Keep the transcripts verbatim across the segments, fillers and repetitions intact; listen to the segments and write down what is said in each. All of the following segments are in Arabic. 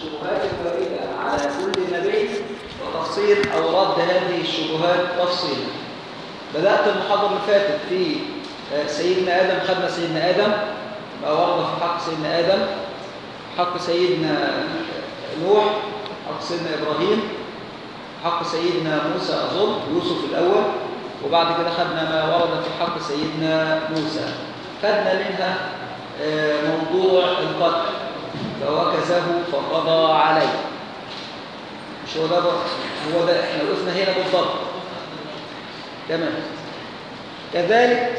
الشبهات الواردة على كل نبي وتفصيل أو رد هذه الشبهات تفصيلا. بدأت المحاضرة اللي فاتت في سيدنا آدم، خدنا سيدنا آدم ما ورد في حق سيدنا آدم، حق سيدنا نوح، حق سيدنا إبراهيم، حق سيدنا موسى أظن يوسف الأول، وبعد كده خدنا ما ورد في حق سيدنا موسى. خدنا منها موضوع القتل، فوكزه فقضى عليه. مش هو ده هو ده احنا وقفنا هنا بالضبط. تمام. كذلك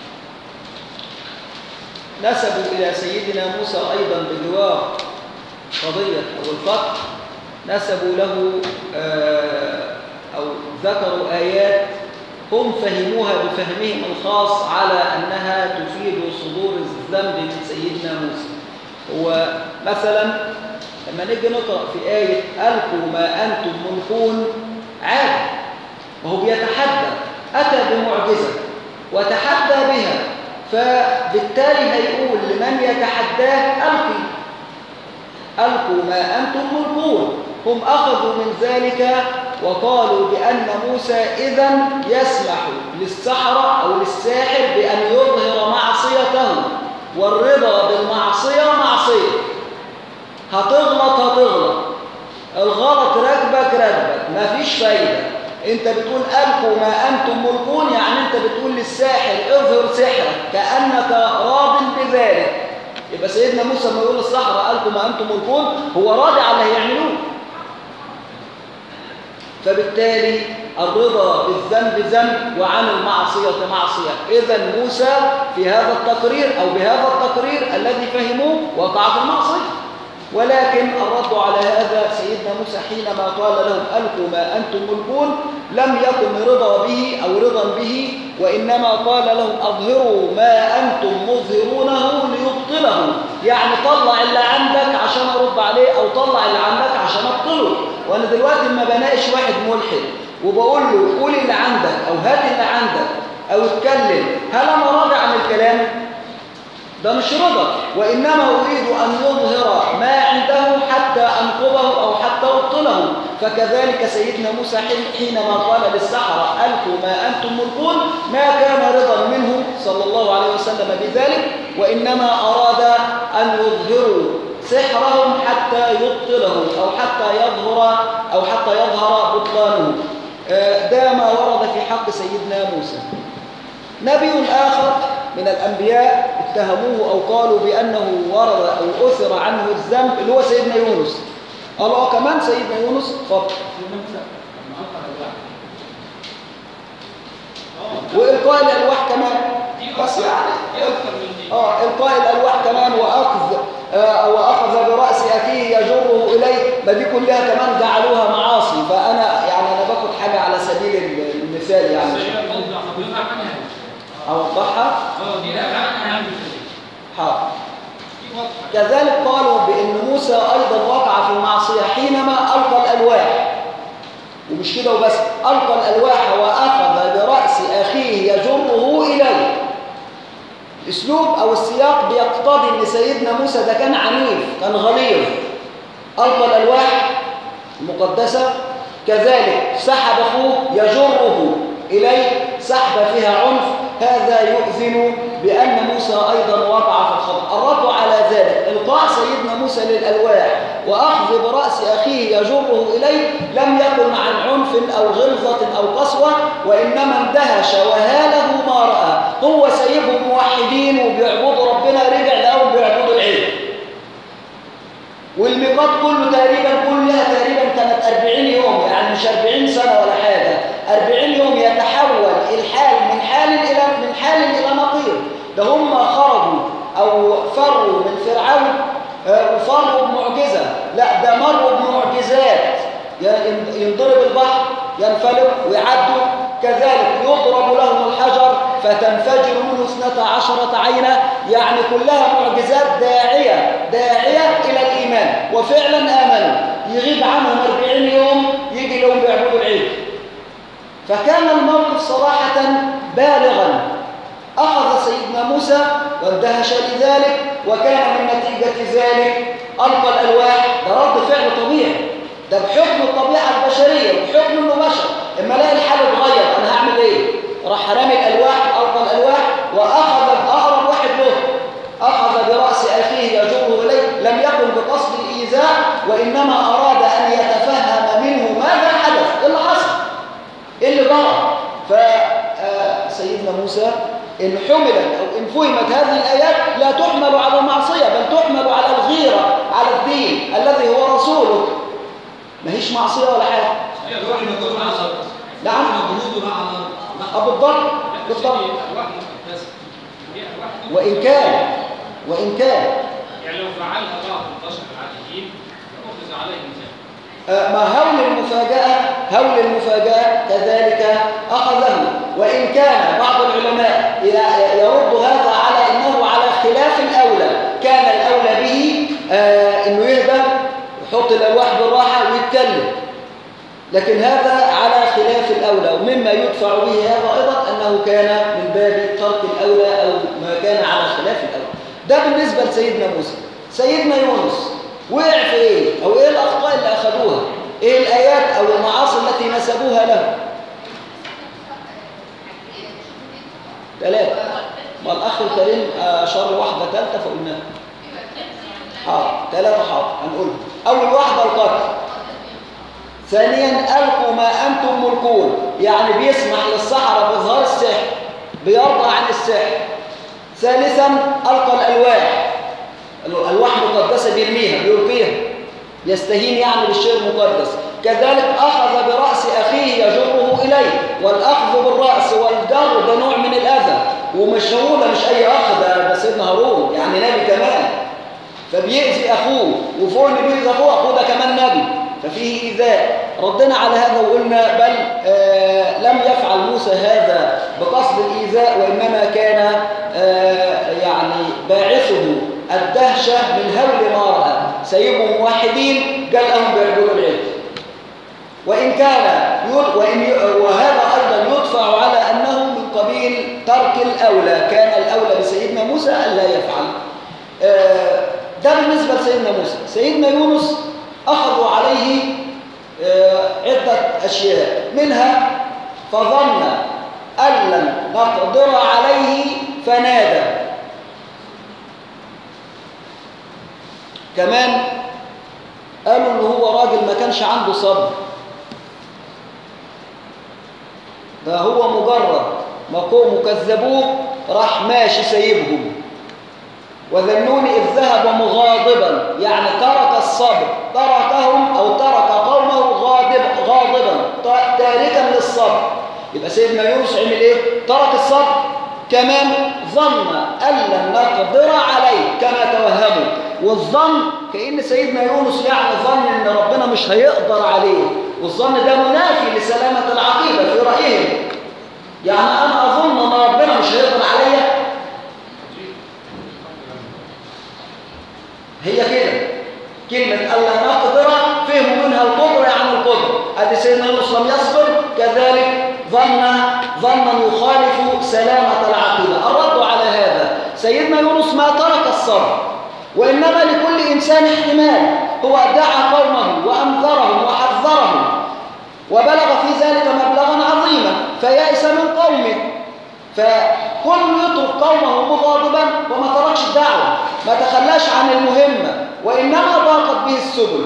نسبوا إلى سيدنا موسى أيضا بجوار قضية أو القتل، نسبوا له أو ذكروا آيات هم فهموها بفهمهم الخاص على أنها تفيد صدور الذنب من سيدنا موسى. هو مثلا لما نيجي نقرأ في آية ألقوا ما أنتم ملقون، عاد وهو بيتحدى، أتى بمعجزة وتحدى بها، فبالتالي هيقول لمن يتحداه ألقي ألقوا ما أنتم ملقون. هم أخذوا من ذلك وقالوا بأن موسى إذن يسمح للسحرة أو للساحر بأن يظهر معصيته، والرضا بالمعصية معصية، هتغلط هتغلط، الغلط ركبك ركبك، مفيش فايدة. انت بتقول ألقوا ما أنتم ملقون، يعني انت بتقول للساحر اظهر سحرك كأنك راض بذلك. يبقى سيدنا موسى ما يقول للسحرة ألقوا ما أنتم ملقون هو راضي على اللي هيعملوه. فبالتالي الرضا بالذنب ذنب وعن المعصية معصية. إذن موسى في هذا التقرير أو بهذا التقرير الذي فهموه وقع في المعصية. ولكن الرد على هذا سيدنا موسى حينما قال لهم ألقوا ما أنتم ملقون لم يكن رضا به أو رضا به، وإنما قال لهم أظهروا ما أنتم مظهرونه ليبطله، يعني طلع اللي عندك عشان أرد عليه، أو طلع اللي عندك عشان أبطله. وأنا دلوقتي لما بناقش واحد ملحد وبقول له قول اللي عندك أو هات اللي عندك أو اتكلم، هل أنا راضي عن الكلام؟ ده مش رضا، وإنما أريد أن يظهر ما عنده حتى أنقضه أو حتى أبطله. فكذلك سيدنا موسى حينما قال للسحرة ألقوا ما أنتم ملقون ما كان رضا منه صلى الله عليه وسلم بذلك، وإنما أراد أن يظهروا سحرهم حتى يبطله أو حتى يظهر أو حتى يظهر بطلانه. ده ما ورد في حق سيدنا موسى. نبي آخر من الأنبياء اتهموه أو قالوا بأنه ورد أو أثر عنه الذنب اللي هو سيدنا يونس. الله كمان سيدنا يونس فضل وإلقاء الألواح كمان، بس يعني آه إلقاء الألواح كمان وأخذ آه وأخذ برأس أخيه يجره إليه، ما دي كلها كمان جعلوها معاصي. فأنا يعني أنا باخد حاجة على سبيل المثال يعني أوضحها. حاضر. كذلك قالوا بأن موسى أيضا وقع في المعصية حينما ألقى الألواح، ومش كده وبس، ألقى الألواح وأخذ برأس أخيه يجره إليه. الأسلوب أو السياق بيقتضي أن سيدنا موسى ده كان عنيف، كان غليظ. ألقى الألواح المقدسة، كذلك سحب أخوه يجره إليه، سحب فيها عنف. هذا يؤذن بأن موسى أيضا وقع في الخطأ. الرد على ذلك إلقاء سيدنا موسى للألواح وأخذ برأس أخيه يجره إليه لم يكن عن عنف أو غلظة أو قسوة، وإنما اندهش وهاله ما رأى. هو سيبهم موحدين وبيعبدوا ربنا، رجع لهم بيعبدوا العلم. والميقات كله تقريبا كلها تقريبا كانت أربعين يوم، يعني مش أربعين سنة ولا حاجة، أربعين يوم يتحول الحال من حال إلى من حال إلى نقيض. ده هم خرجوا أو فروا من فرعون وفروا بمعجزة، لا ده مروا بمعجزات، ينضرب البحر ينفلق ويعدوا، كذلك يضرب لهم الحجر فتنفجر منه اثنتا عشرة عينا، يعني كلها معجزات داعية داعية إلى الإيمان، وفعلا آمنوا. يغيب عنهم أربعين يوم يجي لهم بيعبدوا العيد. فكان الموقف صراحة بالغا. أخذ سيدنا موسى واندهش لذلك، وكان من نتيجة ذلك ألقى الألواح. ده رد فعل بحكم الطبيعة البشرية وبحكم إنه بشر. إما الاقي الحال اتغير أنا هعمل إيه؟ راح رامي الألواح، ألقى الألواح وأخذ أقرب واحد له، أخذ برأس أخيه يجره إليه، لم يكن بقصد الإيذاء وإنما أراد أن يتفهم منه ماذا حدث، إيه اللي حصل، إيه اللي جرى. فسيدنا موسى إن حملت أو إن فهمت هذه الآيات لا تحمل على المعصية بل تحمل على الغيرة على الدين الذي هو رسوله. ما هيش معصية ولا حاجة. نعم. بالضبط بالضبط. وإن كان وإن كان يعني لو فعلها بعض البشر العاديين فأخذ عليهم ما هول المفاجأة هول المفاجأة كذلك أخذه. وإن كان بعض العلماء يرد هذا على أنه على خلاف الأولى، كان الأولى به آه أنه يهدى ويحط الألواح بالراحة ويتكلم، لكن هذا على خلاف الأولى. ومما يدفع به هذا أيضا أنه كان من باب ترك الأولى أو ما كان على خلاف الأولى. ده بالنسبة لسيدنا موسى. سيدنا يونس وقع في إيه؟ أو إيه الأخطاء اللي أخذوها؟ إيه الآيات أو المعاصي التي نسبوها له؟ ثلاثة. ما الأخ الكريم أشار واحدة ثالثة فقلناها. حاضر، ثلاثة حاضر هنقولها. أول واحدة القتل. ثانيا ألقوا ما أنتم ملقون، يعني بيسمح للسحرة بإظهار السحر، بيرضى عن السحر. ثالثا ألقى الألواح، الألواح مقدسة بيرميها بيلقيها، يستهين يعني بالشيء المقدس. كذلك أخذ برأس أخيه يجره إليه، والأخذ بالرأس والجر ده نوع من الأذى، ومش هو ده مش أي أخ، ده سيدنا هارون يعني نبي كمان، فبيأذي أخوه، وفوق اللي بيأذي أخوه أخوه ده كمان نبي، ففيه إيذاء. ردنا على هذا وقلنا بل آه لم يفعل موسى هذا بقصد الإيذاء، وإنما كان آه يعني باعثه الدهشة من هول ما رأى، سيبهم موحدين قال لهم بيعبدوا العجل. وإن كان وإن وهذا أيضا يدفع على أنه من قبيل ترك الأولى، كان الأولى بسيدنا موسى ألا يفعل. آه ده بالنسبة لسيدنا موسى. سيدنا يونس أخذوا عليه آه عدة أشياء، منها فظن أن لن نقدر عليه فنادى. كمان قالوا إن هو راجل ما كانش عنده صبر، ده هو مجرد ما قوموا كذبوه راح ماشي سايبهم. وذنون إذ ذهب مغاضبا، يعني ترك الصبر، تركهم أو ترك قومه غاضب غاضبا تاركا للصبر. يبقى سيدنا يونس عمل إيه؟ ترك الصبر. كمان ظن أن لن نقدر عليه كما توهموا، والظن كأن سيدنا يونس يعني ظن أن ربنا مش هيقدر عليه، والظن ده منافي لسلامة العقيدة في رأيهم. يعني أنا أظن أن ربنا مش هيقدر عليا، هي كده كلمة ألا نقدر فهموا منها القدرة عن القدرة. أدي سيدنا يونس لم يصبر، كذلك ظن ظنا يخالف سلامة العقيدة. الرد على هذا سيدنا يونس ما ترك الصبر، وإنما لكل إنسان احتمال. هو دعا قومه وأنذرهم وحذرهم وبلغ في ذلك مبلغا عظيما فيأس من قومه، فكل يترك قومه مغاضبا وما تركش الدعوة، ما تخلاش عن المهمة، وإنما ضاقت به السبل.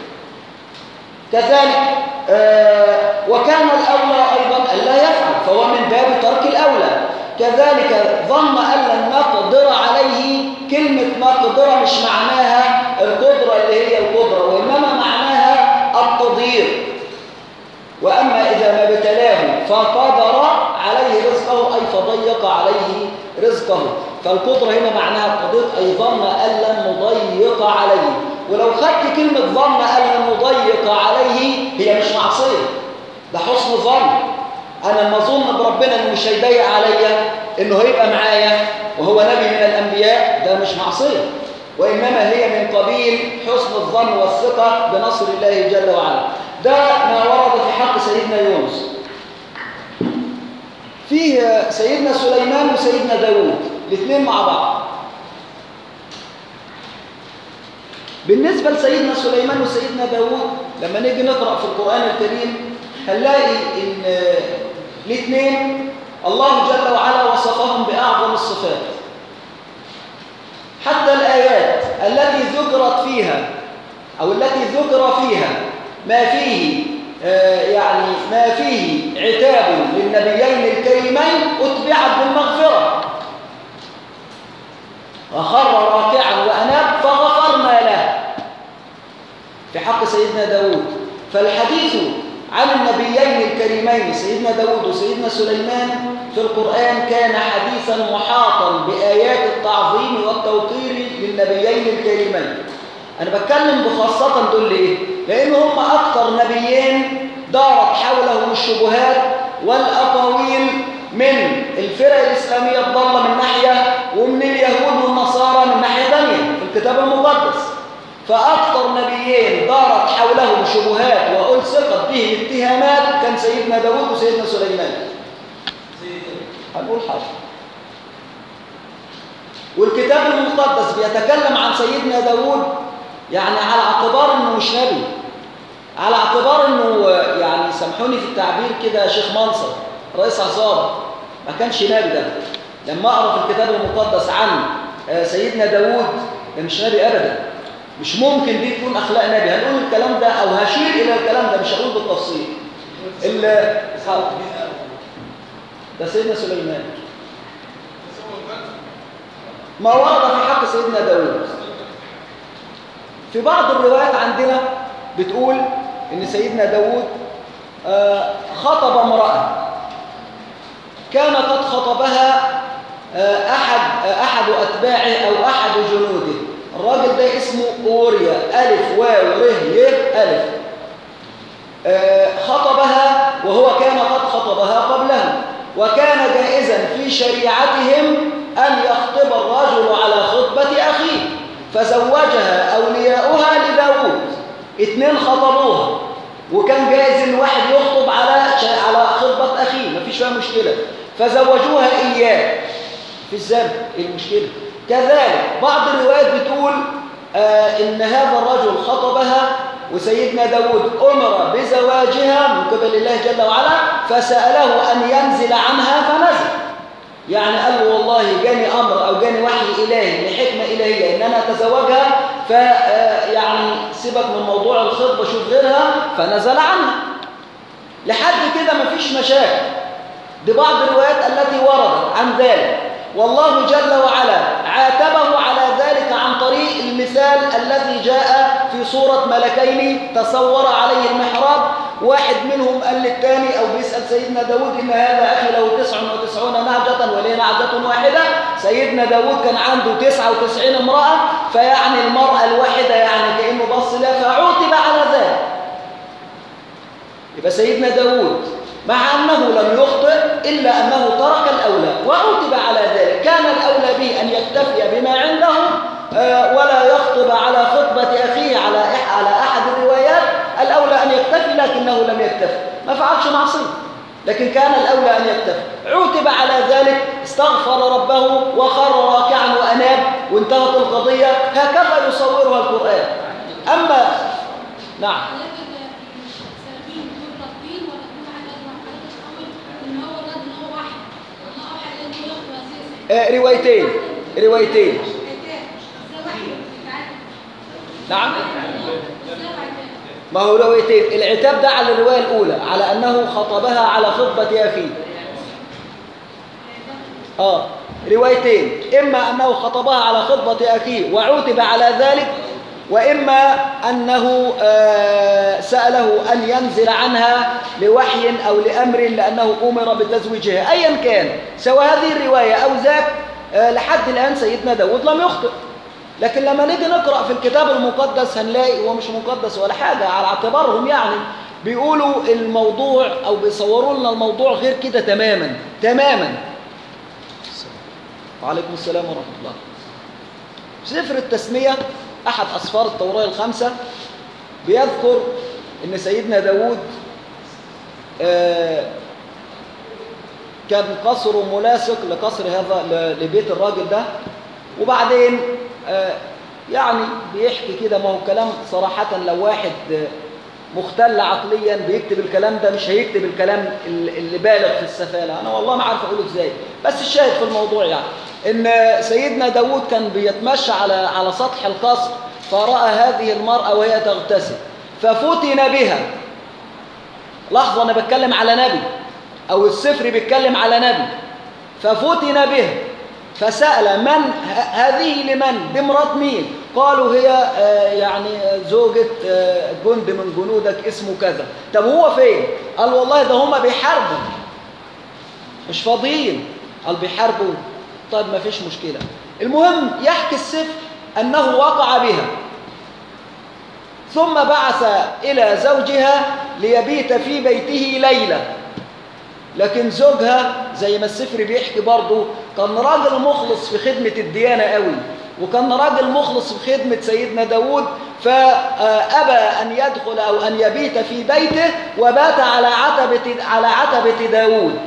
كذلك آه وكان الأولى أيضا ألا يفعل، فهو من باب ترك الأولى. كذلك ظن أن لن نقدر عليه. كلمة مقدرة مش معناها القدرة اللي هي القدرة، وإنما معناها التضييق. وأما إذا ما ابتلاه فقدر عليه رزقه، أي فضيق عليه رزقه، فالقدرة هنا معناها التضييق، أي ظن أن لن نضيق عليه. ولو خدت كلمة ظن أن لن نضيق عليه هي مش معصية، ده حسن ظن. أنا لما أظن بربنا إنه مش هيضيق عليا، إنه هيبقى معايا وهو نبي من الأنبياء، ده مش معصية، وإنما هي من قبيل حسن الظن والثقة بنصر الله جل وعلا. ده ما ورد في حق سيدنا يونس. فيه سيدنا سليمان وسيدنا داود الاثنين مع بعض. بالنسبة لسيدنا سليمان وسيدنا داود لما نيجي نقرأ في القرآن الكريم هنلاقي إن الاثنين الله جل وعلا وصفهم بأعظم الصفات. حتى الآيات التي ذكرت فيها أو التي ذكر فيها ما فيه آه يعني ما فيه عتاب للنبيين الكريمين أتبعت بالمغفرة. وخر راكعا وأناب فغفرنا له في حق سيدنا داود. فالحديث عن النبيين الكريمين سيدنا داود وسيدنا سليمان في القرآن كان حديثا محاطا بآيات التعظيم والتوقير للنبيين الكريمين. أنا بتكلم بخاصة دول ليه؟ لأن هم أكثر نبيين دارت حولهم الشبهات والأقاويل من الفرق الإسلامية الضالة من ناحية ومن اليهود والنصارى من ناحية ثانية في الكتاب المقدس. فأكثر نبيين دارت حولهم شبهات وألصقت بهم اتهامات كان سيدنا داود وسيدنا سليمان. هنقول حاجة. والكتاب المقدس بيتكلم عن سيدنا داود يعني على اعتبار انه مش نبي، على اعتبار انه يعني سامحوني في التعبير كده يا شيخ منصر رئيس عصابة، ما كانش نبي. ده لما اقرا في الكتاب المقدس عن سيدنا داود ده مش نبي ابدا، مش ممكن دي تكون اخلاق نبي. هنقول الكلام ده او هشير الى الكلام ده، مش هقول بالتفصيل. ده سيدنا سليمان ما ورد في حق سيدنا داود. في بعض الروايات عندنا بتقول ان سيدنا داود خطب امرأة كان قد خطبها احد احد اتباعه او احد جنوده. الراجل ده اسمه أوريا، ألف واو ر ي ألف. خطبها وهو كان قد خطبها قبله، وكان جائزا في شريعتهم أن يخطب الرجل على خطبة أخيه، فزوجها أولياؤها لداود. اتنين خطبوها وكان جائز ان واحد يخطب على على خطبة أخيه، مفيش فيها مشكلة، فزوجوها إياه. في الذنب ايه المشكلة؟ كذلك بعض الروايات بتقول آه إن هذا الرجل خطبها وسيدنا داود أمر بزواجها من قبل الله جل وعلا، فسأله أن ينزل عنها فنزل. يعني قال له والله جاني أمر أو جاني وحي إلهي لحكمة إلهية إن أنا أتزوجها، ف يعني سيبك من موضوع الخطبة شوف غيرها، فنزل عنها. لحد كده مفيش مشاكل. دي بعض الروايات التي وردت عن ذلك، والله جل وعلا عاتبه على ذلك عن طريق المثال الذي جاء في صورة ملكين تصور عليه المحراب. واحد منهم قال للثاني أو بيسأل سيدنا داود إن هذا أخي له تسع وتسعون نعجة ولي نعجة واحدة. سيدنا داود كان عنده تسعة وتسعين امرأة، فيعني المرأة الواحدة يعني كأنه بص لها فعوتب على ذلك. يبقى سيدنا داود مع أنه لم يخطئ إلا أنه ترك الأولى وعوتب على ذلك. كان الأولى به أن يكتفي بما عنده ولا يخطب على خطبة أخيه على على أحد الروايات. الأولى أن يكتفي لكنه لم يكتفي، ما فعلش معصية، لكن كان الأولى أن يكتفي. عوتب على ذلك، استغفر ربه وخر راكعا وأناب وانتهت القضية. هكذا يصورها القرآن. أما نعم آه روايتين روايتين نعم ما هو روايتين. العتاب ده على الرواية الأولى على أنه خطبها على خطبة أخيه. آه روايتين، إما أنه خطبها على خطبة أخيه وعوتب على ذلك، وإما أنه آه سأله أن ينزل عنها لوحي أو لأمر لأنه أمر بتزويجها. أيا كان سواء هذه الرواية أو ذاك، آه لحد الآن سيدنا داود لم يخطئ. لكن لما نيجي نقرأ في الكتاب المقدس هنلاقي هو مش مقدس ولا حاجة، على اعتبارهم يعني بيقولوا الموضوع أو بيصوروا لنا الموضوع غير كده تماما تماما. وعليكم السلام ورحمة الله. سفر التسمية أحد أسفار التوراة الخمسة بيذكر إن سيدنا داود آه كان قصره ملاصق لقصر هذا لبيت الراجل ده. وبعدين آه يعني بيحكي كده، ما هو كلام صراحة لو واحد مختل عقليا بيكتب الكلام ده، مش هيكتب الكلام اللي بالغ في السفالة. أنا والله ما عارف أقوله إزاي، بس الشاهد في الموضوع يعني إن سيدنا داود كان بيتمشى على على سطح القصر، فرأى هذه المرأة وهي تغتسل ففتن بها. لحظة، أنا بتكلم على نبي، أو السفر بيتكلم على نبي. ففتن بها فسأل من هذه، لمن؟ دي مرات مين؟ قالوا هي آه يعني زوجة آه جند من جنودك اسمه كذا. طب هو فين؟ قال والله ده هما بيحاربوا، مش فاضيين. قال بيحاربوا؟ طيب ما فيش مشكلة. المهم يحكي السفر أنه وقع بها، ثم بعث إلى زوجها ليبيت في بيته ليلة. لكن زوجها زي ما السفر بيحكي برضه كان راجل مخلص في خدمة الديانة قوي، وكان راجل مخلص في خدمة سيدنا داود، فأبى أن يدخل أو أن يبيت في بيته، وبات على عتبة على عتبة داود.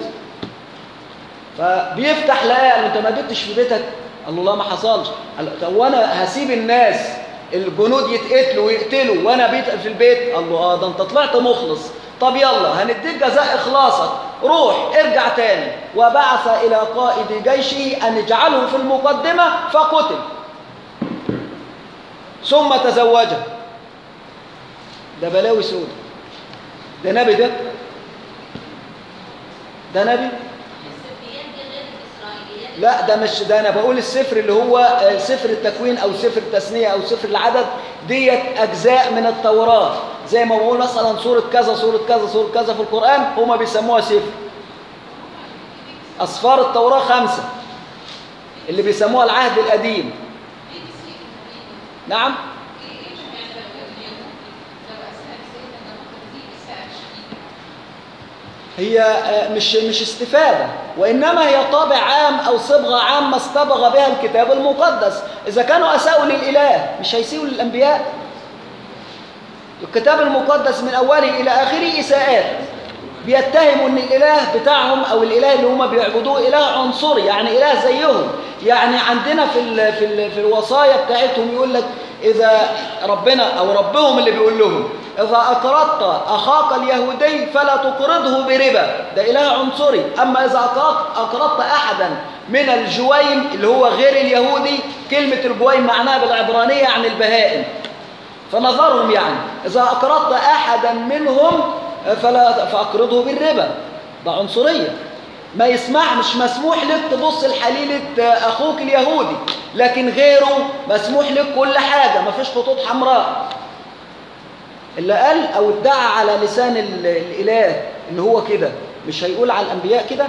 فبيفتح لقاه، قال له أنت ما بيتش في بيتك؟ قال له لا ما حصلش. قال له طب وأنا هسيب الناس الجنود يتقتلوا ويقتلوا وأنا بيت في البيت؟ قال له آه ده أنت طلعت مخلص. طب يلا هنديك جزاء إخلاصك، روح ارجع تاني. وبعث إلى قائد جيشه أن يجعله في المقدمة، فقتل. ثم تزوجها. ده بلاوي سودة. ده نبي؟ ده ده نبي؟ لا ده مش ده، أنا بقول السفر اللي هو سفر التكوين أو سفر التثنية أو سفر العدد، ديت أجزاء من التوراة. زي ما بقول مثلا سورة كذا سورة كذا سورة كذا في القرآن، هما بيسموها سفر. أصفار التوراة خمسة اللي بيسموها العهد القديم. نعم. هي مش مش استفادة، وإنما هي طابع عام أو صبغة عامة استبغ بها الكتاب المقدس. إذا كانوا أساءوا للإله مش هيسيئوا للأنبياء. الكتاب المقدس من أوله إلى آخره إساءات، بيتهموا أن الإله بتاعهم أو الإله اللي هم بيعبدوه إله عنصري، يعني إله زيهم. يعني عندنا في ال في ال في الوصايا بتاعتهم يقول لك إذا ربنا أو ربهم اللي بيقول لهم إذا أقرضت أخاك اليهودي فلا تقرضه بربا، ده إله عنصري. أما إذا أقرضت أحدا من الجويم اللي هو غير اليهودي، كلمة الجويم معناها بالعبرانية يعني البهائم، فنظرهم يعني إذا أقرضت أحدا منهم فلا فأقرضه بالربا، ده عنصرية. ما يسمع مش مسموح لك تبص لحليلة أخوك اليهودي، لكن غيره مسموح لك كل حاجة، ما فيش خطوط حمراء. اللي قال أو ادعى على لسان الإله اللي هو كده، مش هيقول على الأنبياء كده؟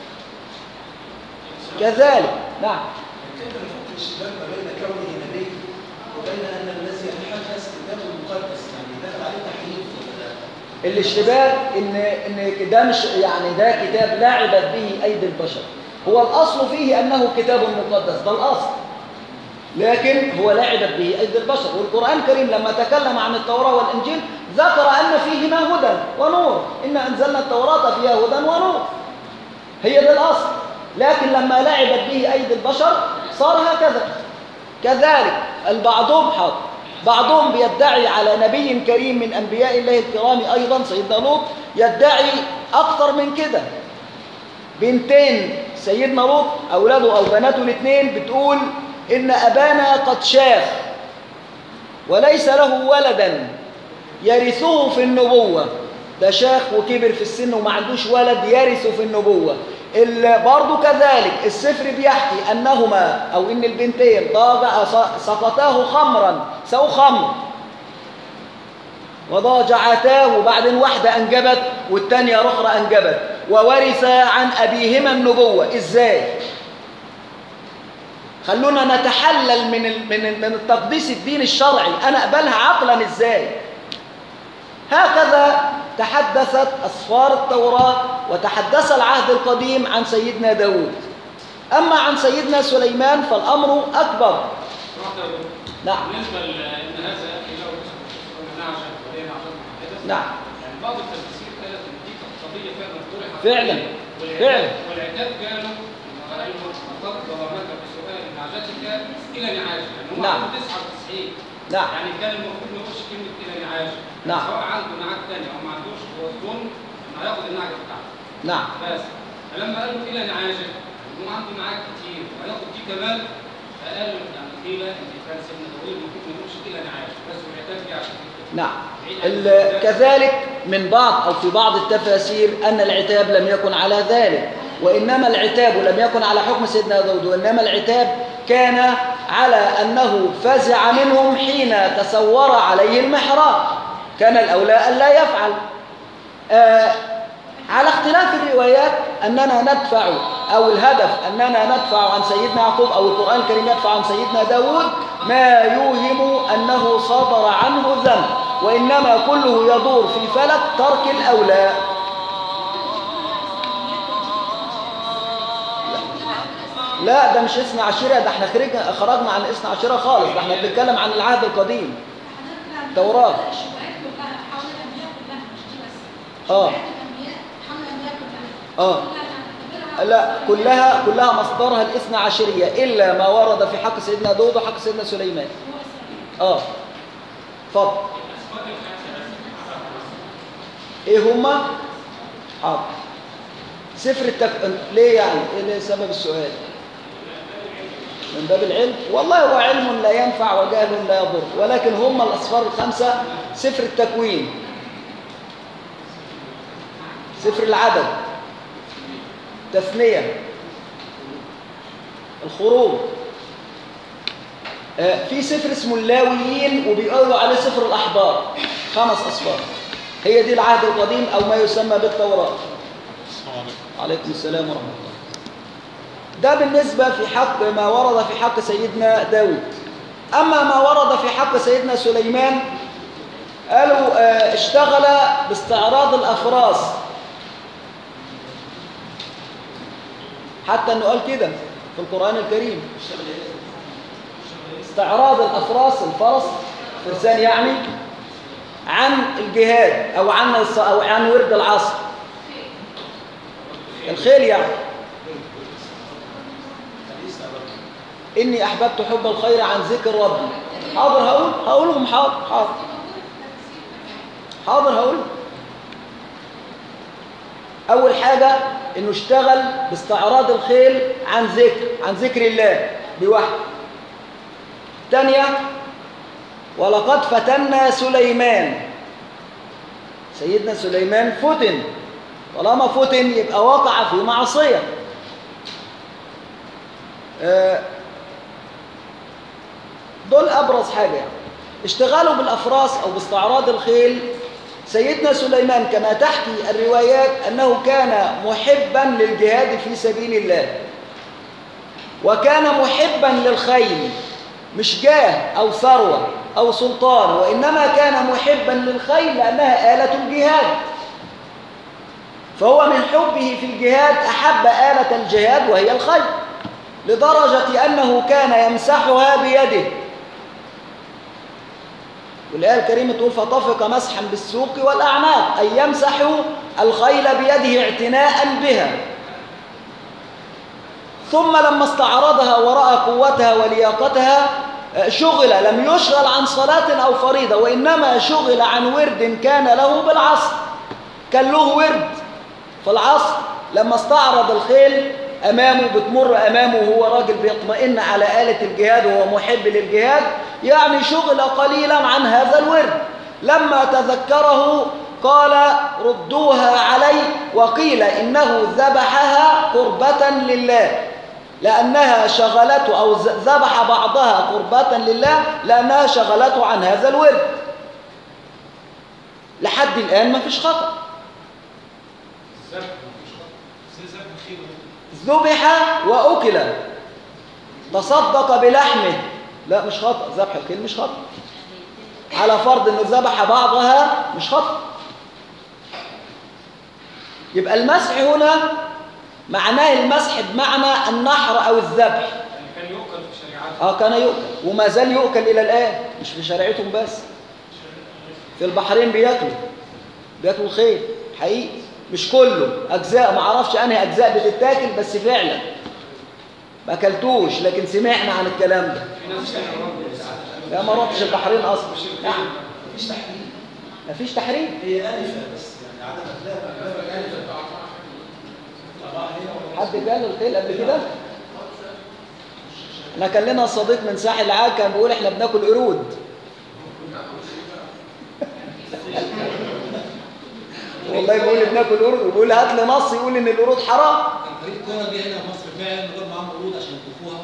كذلك. نعم. كيف نفك الاشتباك ما بين كونه نبي وبين أن الذي يتحدث كتاب المقدس يعني دخل عليه تحريف؟ الاشتباك ان ان ده مش يعني ده كتاب لعبت به ايدي البشر. هو الاصل فيه انه كتاب مقدس، ده الاصل، لكن هو لعبت به ايدي البشر. والقران الكريم لما تكلم عن التوراه والانجيل ذكر ان فيهما هدى ونور، انا انزلنا التوراه فيها هدى ونور، هي ده الاصل. لكن لما لعبت به ايدي البشر صار هكذا. كذلك البعضهم حق بعضهم بيدعي على نبي كريم من أنبياء الله الكرام أيضا سيدنا لوط، يدعي أكثر من كده. بنتين سيدنا لوط أولاده أو بناته الاثنين بتقول إن أبانا قد شاخ وليس له ولدا يرثه في النبوة. ده شاخ وكبر في السن وما عندوش ولد يرثه في النبوة. برضو كذلك السفر بيحكي أنهما أو إن البنتين ضاجع سقطاه خمرا سو خمر وضاجعتاه، وبعدين واحدة أنجبت والتانية الأخرى أنجبت، وورث عن أبيهما النبوة. إزاي؟ خلونا نتحلل من من من التقديس الدين الشرعي، أنا أقبلها عقلا إزاي؟ هكذا تحدثت أسفار التوراة وتحدث العهد القديم عن سيدنا داود. أما عن سيدنا سليمان فالأمر أكبر. نعم. بالنسبة لأن هذا إله نعشة وليه نعشة نعم. يعني بعض التفسير قالت إن دي قضية فعلا طرحت فعلا فعلا. والعتاب كانوا أطلق ضربك بسؤال نعجتك إلى نعاجة، يعني هم نعم. تسعة وتسعين. نعم. يعني كان المفروض ما يقولش كلمة إلى نعاجة، نعم. سواء عنده نعاج تاني او ما عندوش، هو الظن انه هياخد النعجه بتاعته. نعم. بس فلما قال له الى نعاجه، هو عنده نعاج كتير وهياخد دي كمان، فقال يعني قيل ان كان سيدنا داوود المفروض ما يقولش الى نعاجه بس، ويعتاد بيه عشان كده. نعم. ال- كذلك من بعض أو في بعض التفاسير أن العتاب لم يكن على ذلك، وإنما العتاب لم يكن على حكم سيدنا داود، وإنما العتاب كان على أنه فزع منهم حين تسور عليه المحراب، كان الأولى ألا يفعل. آه على اختلاف الروايات أننا ندفع، أو الهدف أننا ندفع عن سيدنا يعقوب أو القرآن الكريم يدفع عن سيدنا داود ما يوهم أنه صدر عنه ذنب، وإنما كله يدور في فلك ترك الأولى. لا ده مش اثنا عشرة، ده احنا خرجنا خرجنا عن اثنا عشرة خالص، ده احنا بنتكلم عن العهد القديم، التوراة. اه اه لا كلها كلها مصدرها الاثنى عشرية إلا ما ورد في حق سيدنا داود وحق سيدنا سليمان. اه اتفضل. ايه هما؟ حاضر. سفر التك... ليه يعني؟ ايه سبب السؤال؟ من باب العلم؟ والله هو علم لا ينفع وجهل لا يضر، ولكن هما الأسفار الخمسة: سفر التكوين، سفر العدد، تثنية، الخروج، آه في سفر اسمه اللاويين وبيقولوا عليه سفر الأحبار، خمس أسفار. هي دي العهد القديم أو ما يسمى بالتوراة. عليكم السلام ورحمة الله. ده بالنسبة في حق ما ورد في حق سيدنا داود. أما ما ورد في حق سيدنا سليمان، قالوا آه اشتغل باستعراض الأفراس، حتى أنه قال كده في القرآن الكريم: استعراض الأفراس، الفرس فرسان يعني، عن الجهاد أو عن أو عن ورد العصر، الخيل يعني. إني أحببت حب الخير عن ذكر ربي. حاضر هقول هقولهم حاضر حاضر حاضر هقول. أول حاجة إنه اشتغل باستعراض الخيل عن ذكر عن ذكر الله بوحده. ثانية: ولقد فتنا سليمان. سيدنا سليمان فتن، طالما فتن يبقى وقع في معصية. دول أبرز حاجة يعني. اشتغاله بالأفراس أو باستعراض الخيل. سيدنا سليمان كما تحكي الروايات أنه كان محبا للجهاد في سبيل الله، وكان محبا للخيل، مش جاه أو ثروة أو سلطان، وإنما كان محبا للخيل لأنها آلة الجهاد. فهو من حبه في الجهاد أحب آلة الجهاد وهي الخيل، لدرجة أنه كان يمسحها بيده. والآية الكريمة تقول: فطفق مسحا بالسوق والأعناق، أي يمسح الخيل بيده اعتناء بها. ثم لما استعرضها ورأى قوتها ولياقتها شغل، لم يشغل عن صلاة أو فريضة، وإنما شغل عن ورد كان له بالعصر. كان له ورد في العصر لما استعرض الخيل أمامه، بتمر أمامه وهو راجل بيطمئن على آلة الجهاد وهو محب للجهاد، يعني شغل قليلا عن هذا الورد. لما تذكره قال: ردوها علي. وقيل إنه ذبحها قربة لله، لأنها شغلته، أو ذبح بعضها قربة لله لأنها شغلته عن هذا الورد. لحد الآن ما فيش خطأ. ذبح وأكل، تصدق بلحمه، لا مش خطأ. ذبح الخيل مش خطأ، على فرض انه ذبح بعضها مش خطأ. يبقى المسح هنا معناه المسح بمعنى النحر او الذبح. يعني كان يؤكل في شريعته. اه كان يؤكل وما زال يؤكل الى الان، مش في شريعتهم بس. في البحرين بياكلوا بياكلوا الخيل حقيقي، مش كله، اجزاء، ما اعرفش انهي اجزاء بتتاكل، بس فعلا ما اكلتوش لكن سمعنا عن الكلام ده. في ناس كانوا لا ما رحتش البحرين اصلا. مفيش تحليل. مفيش تحريم. هي آنفة بس يعني عدم أخلاق آنفة. حد قال الخيل قبل كده؟ احنا كان لنا صديق من ساحل العاج كان بيقول احنا بناكل قرود. والله بيقول بناكل قرود، وبيقول هات لي نص يقول ان القرود حرام. كان فريق كوره جه هنا في مصر فعلا من غير معاهم قرود عشان يطبخوها.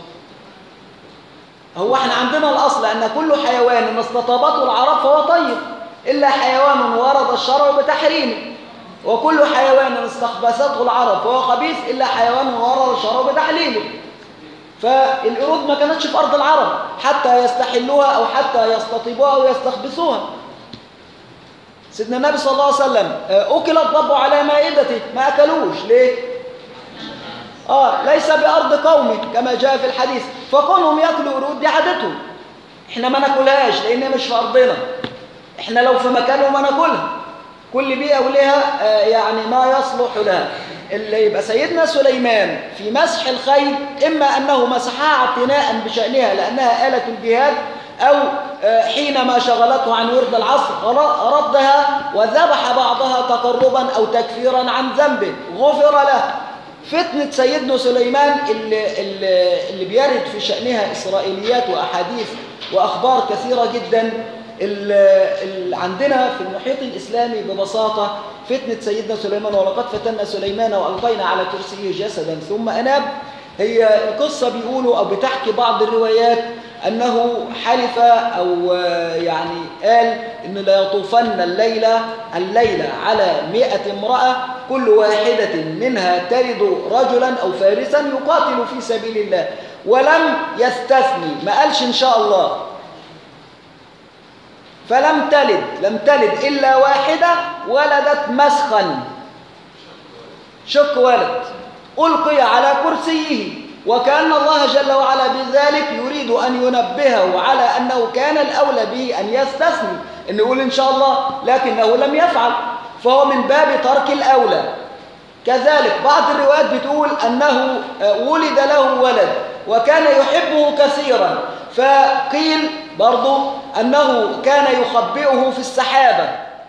هو احنا عندنا الاصل ان كل حيوان استطابته العرب فهو طيب، الا حيوان ورد الشرع بتحريمه، وكل حيوان استخبثته العرب فهو خبيث الا حيوان ورد الشرع بتحليله. فالقرود ما كانتش في ارض العرب حتى يستحلوها او حتى يستطيبوها او يستخبثوها. سيدنا النبي صلى الله عليه وسلم اكل الضب على مائدته، ما اكلوش ليه؟ اه ليس بارض قومه كما جاء في الحديث، فكونهم ياكلوا قرود دي عادتهم، احنا ما ناكلهاش لان مش في ارضنا، احنا لو في مكانهم ما ناكلها. كل بيئه ولها آه يعني ما يصلح لها. اللي يبقى سيدنا سليمان في مسح الخيل اما انه مسحها اعتناء بشانها لانها آلة الجهاد، او آه حينما شغلته عن ورد العصر ردها وذبح بعضها تقربا او تكفيرا عن ذنبه غفر له. فتنة سيدنا سليمان اللي, اللي, اللي بيرد في شأنها إسرائيليات وأحاديث وأخبار كثيرة جدا. اللي عندنا في المحيط الإسلامي ببساطة فتنة سيدنا سليمان ولقد فتنا سليمان وألقينا على كرسيه جسدا ثم أناب. هي القصة بيقولوا أو بتحكي بعض الروايات أنه حلف أو يعني قال إن لا يطوفن الليلة الليلة على مئة امرأة كل واحدة منها تلد رجلا أو فارسا يقاتل في سبيل الله، ولم يستثني، ما قالش إن شاء الله، فلم تلد لم تلد إلا واحدة ولدت مسخا، شق ولد ألقي على كرسيه، وكأن الله جل وعلا بذلك يريد أن ينبهه على أنه كان الأولى به أن يستثني، أن يقول إن شاء الله، لكنه لم يفعل، فهو من باب ترك الأولى. كذلك بعض الروايات بتقول أنه ولد له ولد وكان يحبه كثيرا، فقيل برضو أنه كان يخبئه في السحابة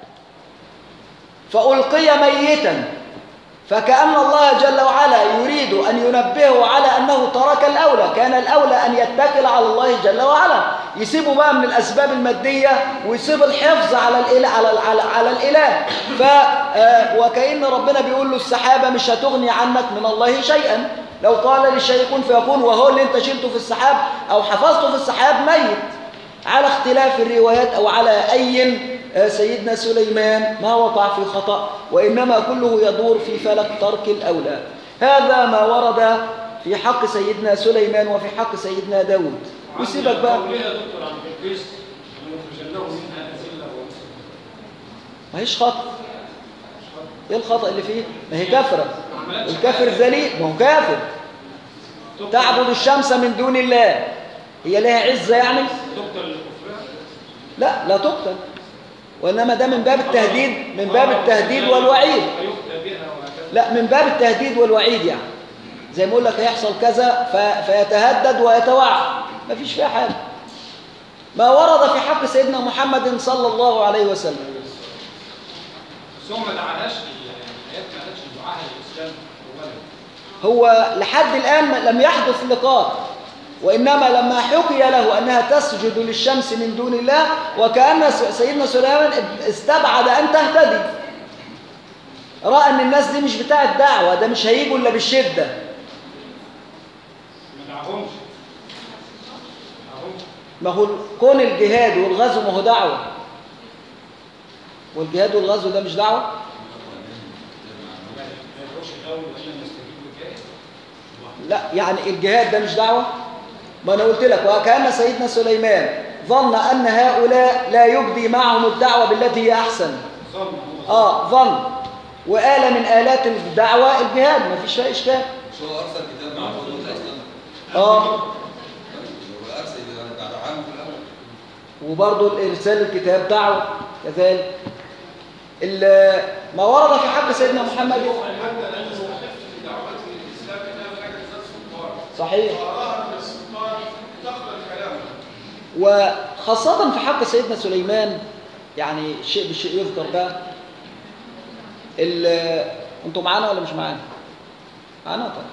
فألقي ميتا، فكأن الله جل وعلا يريد أن ينبهه على أنه ترك الأولى، كان الأولى أن يتكل على الله جل وعلا، يسيبه بقى من الأسباب المادية ويسيب الحفظ على الإله على على, على الإله. ف وكأن ربنا بيقول له السحابة مش هتغني عنك من الله شيئا، لو قال للشيء كن فيكون، وهو اللي انت شلته في السحاب أو حفظته في السحاب ميت، على اختلاف الروايات أو على أي سيدنا سليمان ما وقع في خطأ، وإنما كله يدور في فلك ترك الأولى. هذا ما ورد في حق سيدنا سليمان وفي حق سيدنا داود. وسيبك بقى ما هيش خطأ. ايه الخطأ اللي فيه؟ ما هي كافرة، الكافر ذليل، ما هو كافر. تعبد الشمس من دون الله، هي لها عزة يعني؟ لا لا تقتل، وإنما ده من باب التهديد، من باب التهديد والوعيد. لا من باب التهديد والوعيد، يعني زي ما أقول لك هيحصل كذا فيتهدد ويتوعد، ما فيش فيها حاجة. ما ورد في حق سيدنا محمد صلى الله عليه وسلم. ثم ما دعاهاش الآيات، ما قالتش دعاها للإسلام هو لحد الآن لم يحدث لقاء، وإنما لما حكي له أنها تسجد للشمس من دون الله، وكأن سيدنا سليمان استبعد أن تهتدي، رأى أن الناس دي مش بتاع الدعوة، ده مش هيجوا إلا بالشدة. ما دعهمش. ما هو كون الجهاد والغزو ما هو دعوة، والجهاد والغزو ده مش دعوة؟ لا يعني الجهاد ده مش دعوة؟ ما أنا قلت لك وكأن سيدنا سليمان ظن أن هؤلاء لا يبدي معهم الدعوة بالتي هي أحسن. آه ظن، وآلة من آلات الدعوة الجهاد، ما فيش فيها إشكال. شو أرسل كتاب مع حضور الأسلام؟ آه وأرسل دعوة في الأول. وبرضه الإرسال الكتاب دعوة كذلك. ما ورد في حق سيدنا محمد صحيح، وخاصة في حق سيدنا سليمان يعني الشيء بالشيء يذكر بقى. انتوا معانا ولا مش معانا؟ معانا طبعا.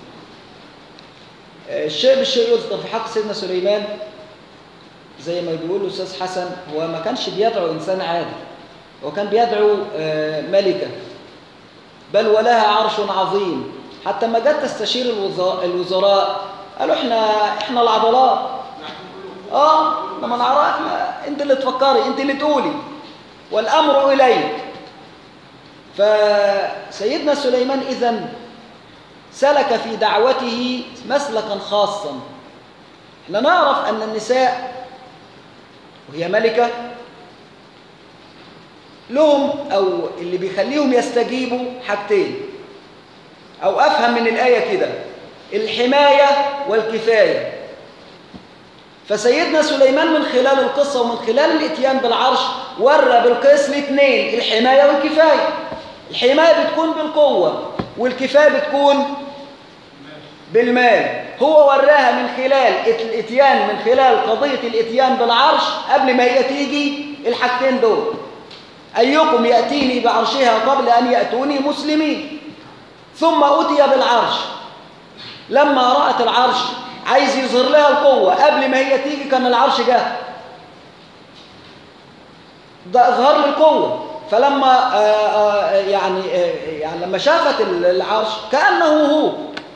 الشيء بالشيء يذكر في حق سيدنا سليمان، زي ما بيقول الأستاذ حسن، هو ما كانش بيدعو إنسان عادي، هو كان بيدعو ملكة، بل ولها عرش عظيم. حتى ما جت تستشير الوزراء قالوا احنا احنا العضلات، اه لما نعرف احنا، انت اللي تفكري، انت اللي تقولي، والامر اليك. فسيدنا سليمان اذن سلك في دعوته مسلكا خاصا. احنا نعرف ان النساء وهي ملكة لهم، او اللي بيخليهم يستجيبوا حاجتين، او افهم من الايه كده، الحمايه والكفايه. فسيدنا سليمان من خلال القصه ومن خلال الاتيان بالعرش ورى بالقيس الاثنين، الحمايه والكفايه. الحمايه بتكون بالقوه والكفايه بتكون بالمال. هو وراها من خلال الاتيان، من خلال قضيه الاتيان بالعرش قبل ما هي تيجي الحاجتين دول. ايكم ياتيني بعرشها قبل ان ياتوني مسلمين. ثم أتي بالعرش، لما رأت العرش عايز يظهر لها القوة قبل ما هي تيجي، كان العرش جه، ده إظهار للقوة. فلما آآ آآ يعني آآ يعني لما شافت العرش كأنه هو.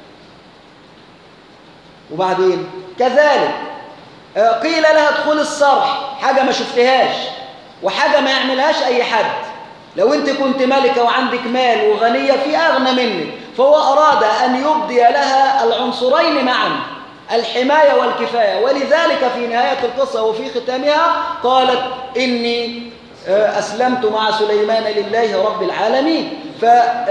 وبعدين كذلك قيل لها ادخل الصرح، حاجة ما شفتهاش وحاجة ما يعملهاش أي حد. لو انت كنت ملكة وعندك مال وغنية في أغنى منك، فهو أراد أن يبدي لها العنصرين معا، الحماية والكفاية. ولذلك في نهاية القصة وفي ختامها قالت إني أسلمت مع سليمان لله رب العالمين. ف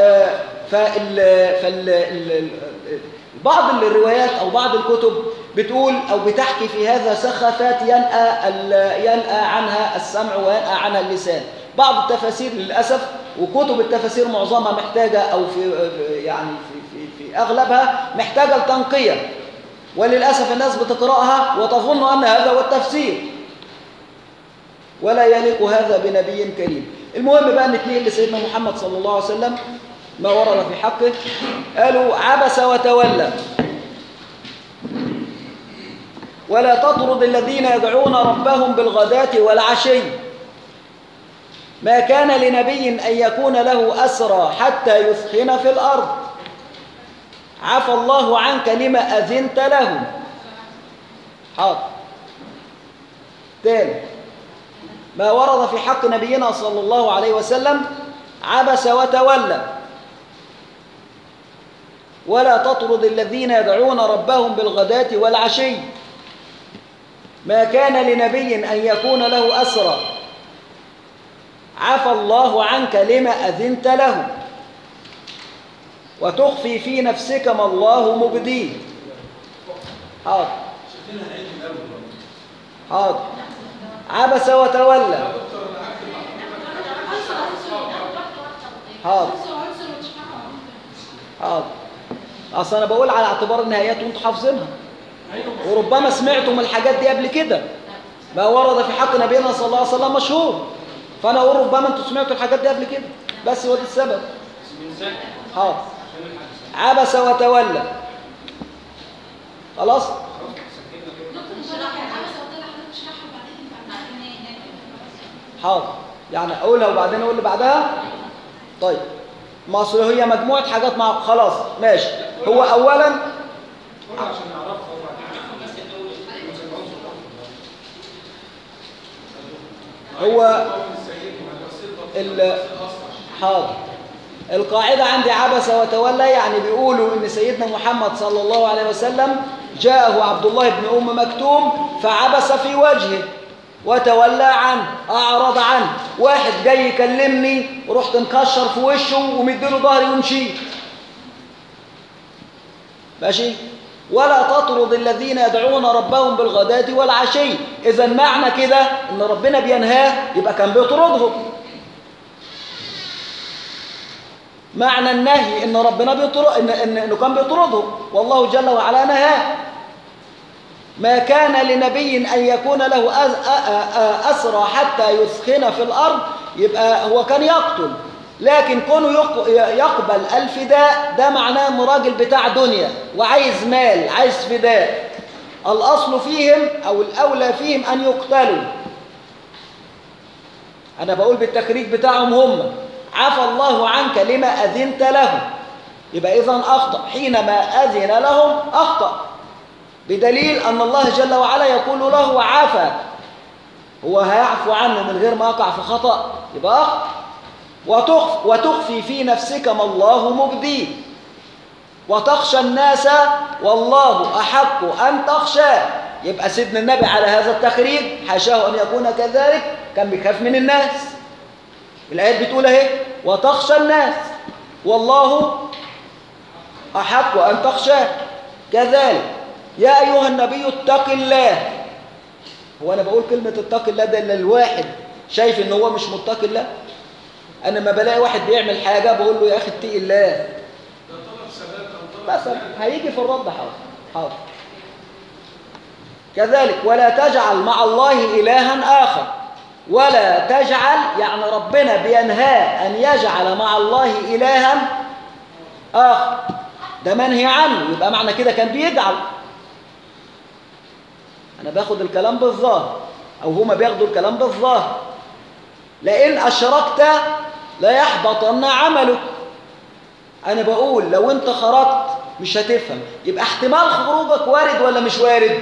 بعض الروايات أو بعض الكتب بتقول أو بتحكي في هذا سخافات ينأى, ينأى عنها السمع وينأى عنها اللسان. بعض التفاسير للأسف، وكتب التفاسير معظمها محتاجة أو في يعني في, في, في أغلبها محتاجة لتنقية، وللأسف الناس بتقرأها وتظن أن هذا هو التفسير، ولا يليق هذا بنبي كريم. المهم بقى نتنقل لسيدنا محمد صلى الله عليه وسلم ما ورد في حقه. قالوا عبس وتولى ولا تطرد الذين يدعون ربهم بالغداة والعشي ما كان لنبي أن يكون له أسرى حتى يثخن في الأرض عفى الله عنك لما أذنت لهم. حاضر. تاني ما ورد في حق نبينا صلى الله عليه وسلم عبس وتولى ولا تطرد الذين يدعون ربهم بالغداة والعشي ما كان لنبي أن يكون له أسرى عفى الله عنك لما أذنت له وتخفي في نفسك ما الله مبديه. حاضر. حاضر. عبس وتولى. حاضر. حاضر. اصل انا بقول على اعتبار النهايات وانتم حافظينها، وربما سمعتم الحاجات دي قبل كده. ما ورد في حق نبينا صلى الله عليه وسلم مشهور، فانا اقول ربما انتم سمعتوا الحاجات دي قبل كده، بس هو ده السبب. حاضر. عبس وتولى. خلاص. حاضر. يعني اقولها وبعدين اقول اللي بعدها. طيب ما اصل هي مجموعه حاجات مع خلاص ماشي. هو اولا عشان نعرفها هو ال حاضر. القاعده عندي عبس وتولى، يعني بيقولوا ان سيدنا محمد صلى الله عليه وسلم جاءه عبد الله بن ام مكتوم فعبس في وجهه وتولى عنه، أعرض عنه. واحد جاي يكلمني ورحت مكشر في وشه ومديله ظهري ومشي. ماشي. ولا تطرد الذين يدعون ربهم بالغداة والعشي. إذا معنى كده إن ربنا بينهاه يبقى كان بيطردهم. معنى النهي إن ربنا بيطرد إن إن إنه كان بيطردهم، والله جل وعلا نهاه. ما كان لنبي أن يكون له أسرى حتى يثخن في الأرض، يبقى هو كان يقتل، لكن كونه يقبل الفداء ده معناه انه راجل بتاع دنيا وعايز مال، عايز فداء. الأصل فيهم أو الأولى فيهم أن يقتلوا. أنا بقول بالتخريج بتاعهم هم، عفى الله عنك لما أذنت لهم، يبقى إذن أخطأ، حينما أذن لهم أخطأ، بدليل أن الله جل وعلا يقول له عفى، هو هيعفو عنه من غير ما يقع في خطأ، يبقى أخطأ. وتخف وتخفي في نفسك ما الله مبديه، وتخشى الناس والله أحق أن تخشاه. يبقى سيدنا النبي على هذا التخريج حاشاه أن يكون كذلك، كان بيخاف من الناس. الآيات بتقول اهي وتخشى الناس والله أحق أن تخشاه. كذلك يا أيها النبي اتق الله. هو أنا بقول كلمة اتق الله ده للواحد شايف إن هو مش متق الله؟ أنا لما بلاقي واحد بيعمل حاجة بقول له يا أخي اتق الله مثلا، هيجي في الرد حاضر حاضر. كذلك ولا تجعل مع الله إلها آخر، ولا تجعل يعني ربنا بينهى أن يجعل مع الله إلها آخر، ده منهي عنه، يبقى معنى كده كان بيجعل. أنا باخد الكلام بالظاهر أو هما بياخدوا الكلام بالظاهر. لئن أشركت لا يحبطن عملك. أنا بقول لو أنت خرجت مش هتفهم، يبقى احتمال خروجك وارد ولا مش وارد؟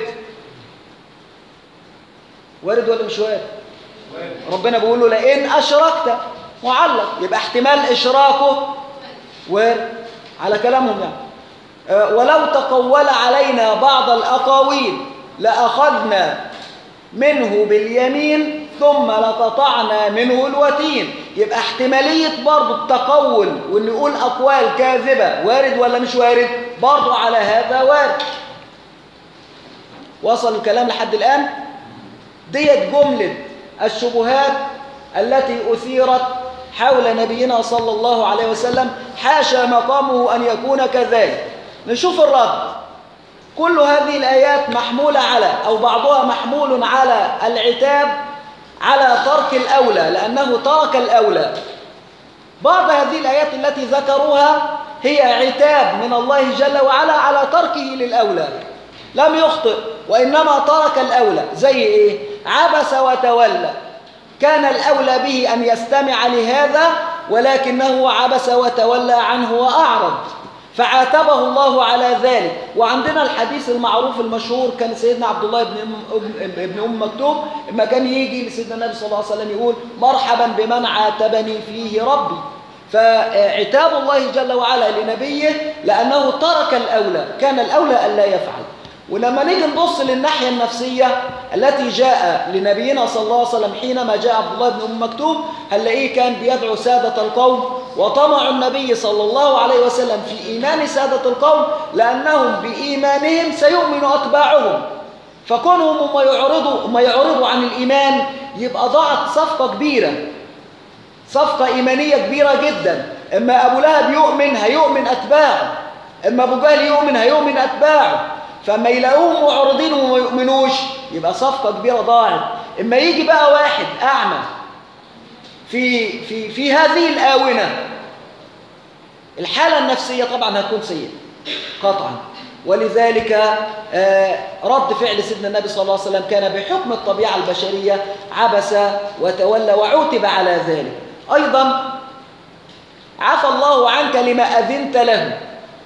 وارد ولا مش وارد؟ ربنا بيقول له لئن أشركت معلق، يبقى احتمال إشراكه وارد على كلامهم يعني. أه ولو تقول علينا بعض الأقاويل لأخذنا منه باليمين ثم لقطعنا منه الوتين. يبقى احتمالية برضو التقول وان نقول أقوال كاذبة وارد ولا مش وارد؟ برضو على هذا وارد. وصل الكلام لحد الآن؟ ديت جملة الشبهات التي أثيرت حول نبينا صلى الله عليه وسلم، حاشا مقامه أن يكون كذلك. نشوف الرد. كل هذه الآيات محمولة على أو بعضها محمول على العتاب على ترك الأولى، لأنه ترك الأولى. بعض هذه الآيات التي ذكروها هي عتاب من الله جل وعلا على تركه للأولى، لم يخطئ وإنما ترك الأولى. زي إيه؟ عبس وتولى، كان الأولى به أن يستمع لهذا ولكنه عبس وتولى عنه وأعرض، فعاتبه الله على ذلك. وعندنا الحديث المعروف المشهور، كان سيدنا عبد الله بن ابن أم مكتوم لما كان يجي لسيدنا النبي صلى الله عليه وسلم يقول مرحبا بمن عاتبني فيه ربي. فعتاب الله جل وعلا لنبيه لأنه ترك الأولى، كان الأولى ألا يفعل. ولما نيجي نبص للناحية النفسية التي جاء لنبينا صلى الله عليه وسلم حينما جاء عبد الله بن أم مكتوم، هنلاقيه كان بيدعو سادة القوم، وطمع النبي صلى الله عليه وسلم في إيمان سادة القوم لأنهم بإيمانهم سيؤمن أتباعهم. فكونهم ما يعرضوا ما يعرضوا عن الإيمان يبقى ضاعت صفقة كبيرة، صفقة إيمانية كبيرة جدا. إما أبو لهب يؤمن هيؤمن أتباعه، إما أبو جهل يؤمن هيؤمن أتباعه. فما يلاقوهم معرضين وما يؤمنوش يبقى صفقة كبيرة ضاعت. إما يجي بقى واحد أعمى في في في هذه الآونة، الحالة النفسية طبعا هتكون سيئة قطعا. ولذلك رد فعل سيدنا النبي صلى الله عليه وسلم كان بحكم الطبيعة البشرية عبس وتولى وعوتب على ذلك. أيضا عفى الله عنك لما أذنت له،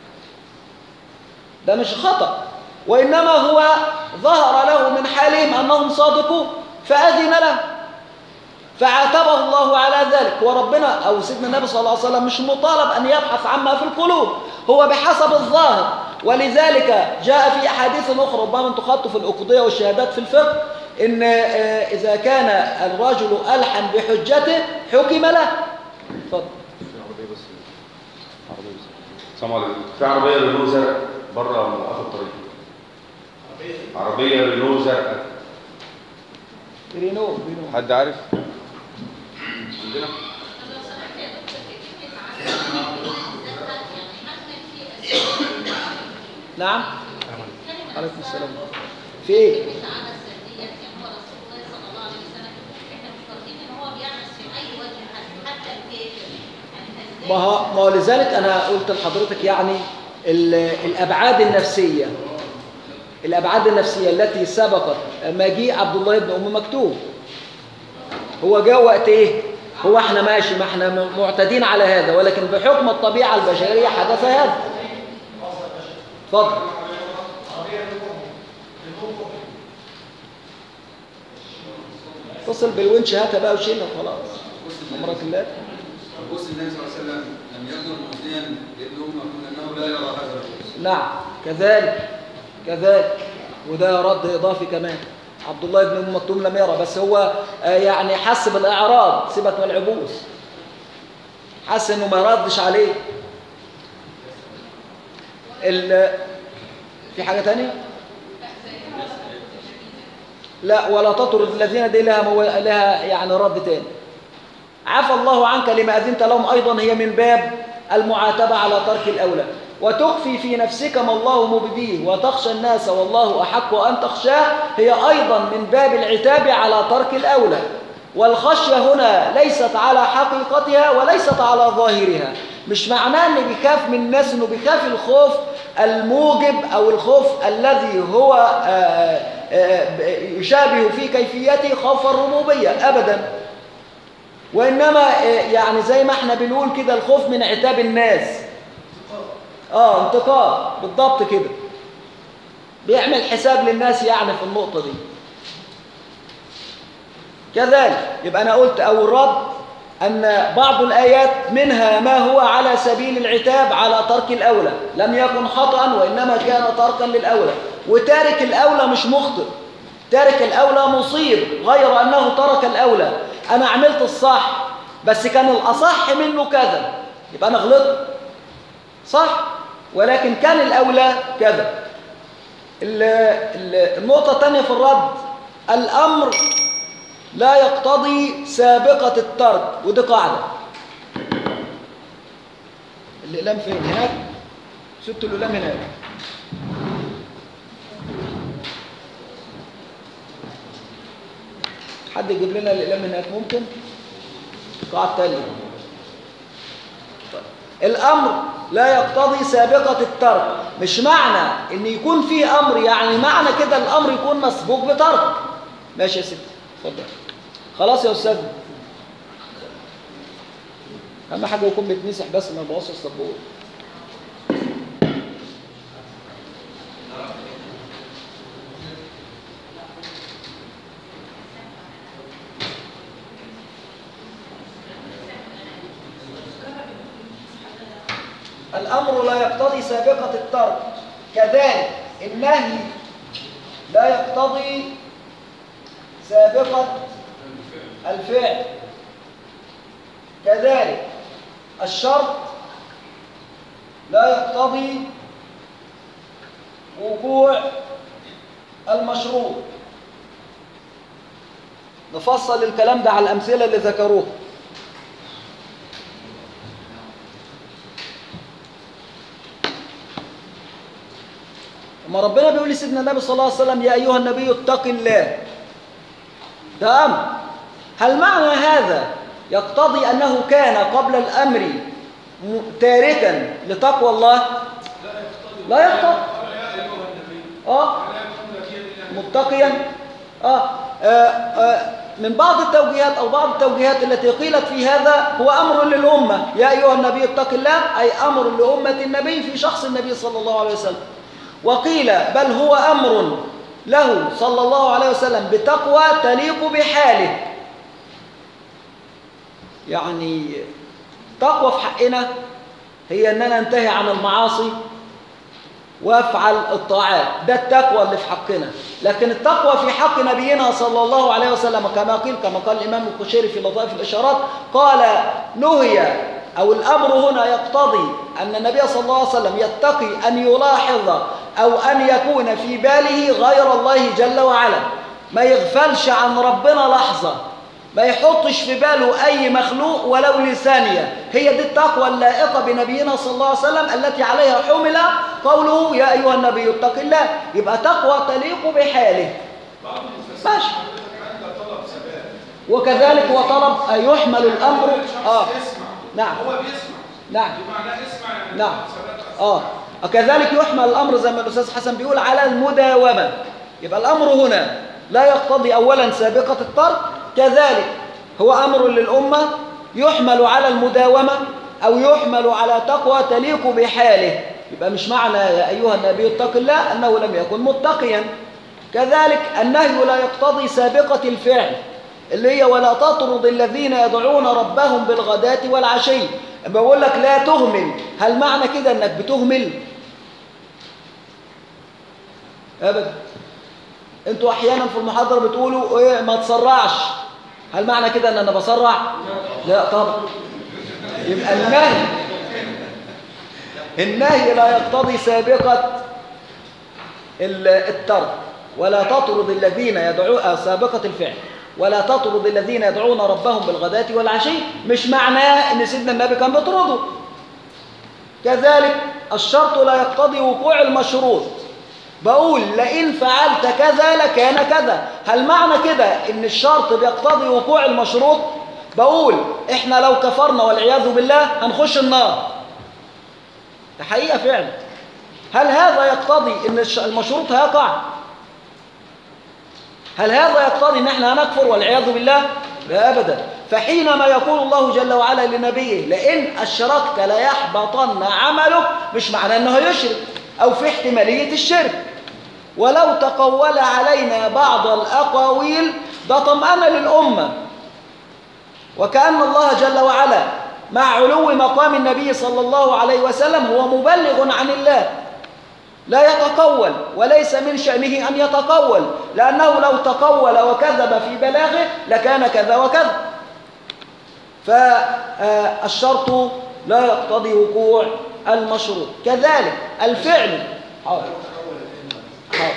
ده مش خطأ، وإنما هو ظهر له من حالهم أنهم صادقون فأذن له، فعاتبه الله على ذلك. وربنا أو سيدنا النبي صلى الله عليه وسلم مش مطالب أن يبحث عما في القلوب، هو بحسب الظاهر. ولذلك جاء في أحاديث أخرى ربما أن تخطوا في الأقضية والشهادات في الفقه إن إذا كان الرجل ألحن بحجته حكم له. اتفضل. السلام عليكم. في عربية رينو زرق بره موقف الطريق. عربية رينو زرق. رينو رينو حد عارف؟ عندنا؟ نعم. عليكم السلام. في ايه؟ السعادة السردية يعني هو رسول الله صلى الله عليه وسلم احنا مفترضين ان هو بيعمل في اي وجه حتى حتى الكافر يعني ما هو ما هو لذلك انا قلت لحضرتك يعني ال- الابعاد النفسيه الابعاد النفسيه التي سبقت مجيء عبد الله بن ام مكتوم. هو جاء وقت ايه؟ هو احنا ماشي، ما احنا معتادين على هذا، ولكن بحكم الطبيعه البشريه حدث هذا. اتفضل. اتصل بالونش هاتها بقى وشيلها خلاص. امرك الله. رؤوس النبي صلى الله عليه وسلم لم يكن مؤذيا لابن ام مكتوم لانه لا يرى هذا الرؤوس. نعم كذلك كذلك وده رد اضافي كمان. عبد الله بن ام مكتوم لم يرى، بس هو آه، يعني حس بالاعراض، سيبك من العبوس، حس انه ما ردش عليه. ال... في حاجه تانية؟ لا، ولا تطرد الذين دي لها مو... لها يعني رد تاني. عفى الله عنك لما اذنت لهم، ايضا هي من باب المعاتبه على ترك الاولى. وتخفي في نفسك ما الله مبديه وتخشى الناس والله أحق أن تخشاه، هي أيضا من باب العتاب على ترك الأولى. والخشية هنا ليست على حقيقتها وليست على ظاهرها. مش معناه أنه بيخاف من الناس أنه بيخاف الخوف الموجب أو الخوف الذي هو آآ آآ يشابه في كيفيته خوف الربوبية أبدا، وإنما يعني زي ما احنا بنقول كده الخوف من عتاب الناس. اه انتقام بالضبط كده، بيعمل حساب للناس يعني في النقطة دي. كذلك يبقى أنا قلت أو الرد أن بعض الآيات منها ما هو على سبيل العتاب على ترك الأولى، لم يكن خطأ وإنما كان تركا للأولى. وتارك الأولى مش مخطئ، تارك الأولى مصيب، غير أنه ترك الأولى. أنا عملت الصح بس كان الأصح منه كذا، يبقى أنا غلطت صح، ولكن كان الأولى كذا. النقطة الثانية في الرد، الأمر لا يقتضي سابقة الترك، ودي قاعدة. الإقلام فين؟ هناك؟ سبت الإقلام هناك. حد يجيب لنا الإقلام هناك ممكن؟ قاعدة تانية. الأمر لا يقتضي سابقة الترك، مش معنى إن يكون فيه أمر يعني معنى كده الأمر يكون مسبوق بترك. ماشي يا ستي، اتفضل. خلاص يا أستاذ، أهم حاجة يكون بيتمسح بس ما يبوظش السبورة. الأمر لا يقتضي سابقة الترك، كذلك النهي لا يقتضي سابقة الفعل، كذلك الشرط لا يقتضي وقوع المشروط. نفصل الكلام ده على الأمثلة اللي ذكروها. لما ربنا بيقول لسيدنا النبي صلى الله عليه وسلم يا أيها النبي اتق الله، ده أمر. هل معنى هذا يقتضي أنه كان قبل الأمر تاركا لتقوى الله؟ لا يقتضي. آه متقيا. آه. آه. آه. من بعض التوجيهات أو بعض التوجيهات التي قيلت في هذا هو أمر للأمة، يا أيها النبي اتق الله، أي أمر لأمة النبي في شخص النبي صلى الله عليه وسلم. وقيل بل هو أمر له صلى الله عليه وسلم بتقوى تليق بحاله. يعني تقوى في حقنا هي أننا ننتهي عن المعاصي وافعل الطاعات، ده التقوى اللي في حقنا. لكن التقوى في حق نبينا صلى الله عليه وسلم كما قيل كما قال الإمام القشيري في لطائف الإشارات، قال نهي أو الأمر هنا يقتضي أن النبي صلى الله عليه وسلم يتقي أن يلاحظ أو أن يكون في باله غير الله جل وعلا، ما يغفلش عن ربنا لحظة، ما يحطش في باله أي مخلوق ولو لثانية. هي دي التقوى اللائقة بنبينا صلى الله عليه وسلم التي عليها حمل قوله يا أيها النبي اتق الله. يبقى تقوى تليق بحاله. ماشي. وكذلك هو طلب أن يحمل الأمر. آه. نعم. هو بيسمع. نعم. بمعنى اسمع يعني. نعم. آه. وكذلك يحمل الأمر زي ما الأستاذ حسن بيقول على المداومة. يبقى الأمر هنا لا يقتضي أولا سابقة الترك، كذلك هو أمر للأمة يحمل على المداومة أو يحمل على تقوى تليق بحاله. يبقى مش معنى يا أيها النبي اتق الله أنه لم يكن متقيا. كذلك النهي لا يقتضي سابقة الفعل اللي هي ولا تطرد الذين يدعون ربهم بالغداة والعشي. بقول لك لا تهمل، هل معنى كده أنك بتهمل؟ أبدا. انتوا احيانا في المحاضره بتقولوا ايه ما تسرعش، هل معنى كده ان انا بسرع؟ لا طبعا. يبقى النهي النهي لا يقتضي سابقه الترك. ولا تطرد الذين يدعون سابقه الفعل ولا تطرد الذين يدعون ربهم بالغداة والعشي مش معناه ان سيدنا النبي كان بيطرده. كذلك الشرط لا يقتضي وقوع المشروط. بقول لئن فعلت كذا لكان كذا، هل معنى كده ان الشرط بيقتضي وقوع المشروط؟ بقول احنا لو كفرنا والعياذ بالله هنخش النار، ده حقيقة فعلا. هل هذا يقتضي ان المشروط هيقع؟ هل هذا يقتضي ان احنا هنكفر والعياذ بالله؟ لا ابدا. فحينما يقول الله جل وعلا لنبيه لئن اشركت ليحبطن عملك، مش معناه انه هيشرك او في احتمالية الشرك. ولو تقول علينا بعض الأقاويل، ده طمأنة للأمة. وكأن الله جل وعلا مع علو مقام النبي صلى الله عليه وسلم هو مبلغ عن الله، لا يتقول، وليس من شأنه أن يتقول، لأنه لو تقول وكذب في بلاغه لكان كذا وكذا. فالشرط لا يقتضي وقوع المشروط. كذلك الفعل حاضر. حاضر.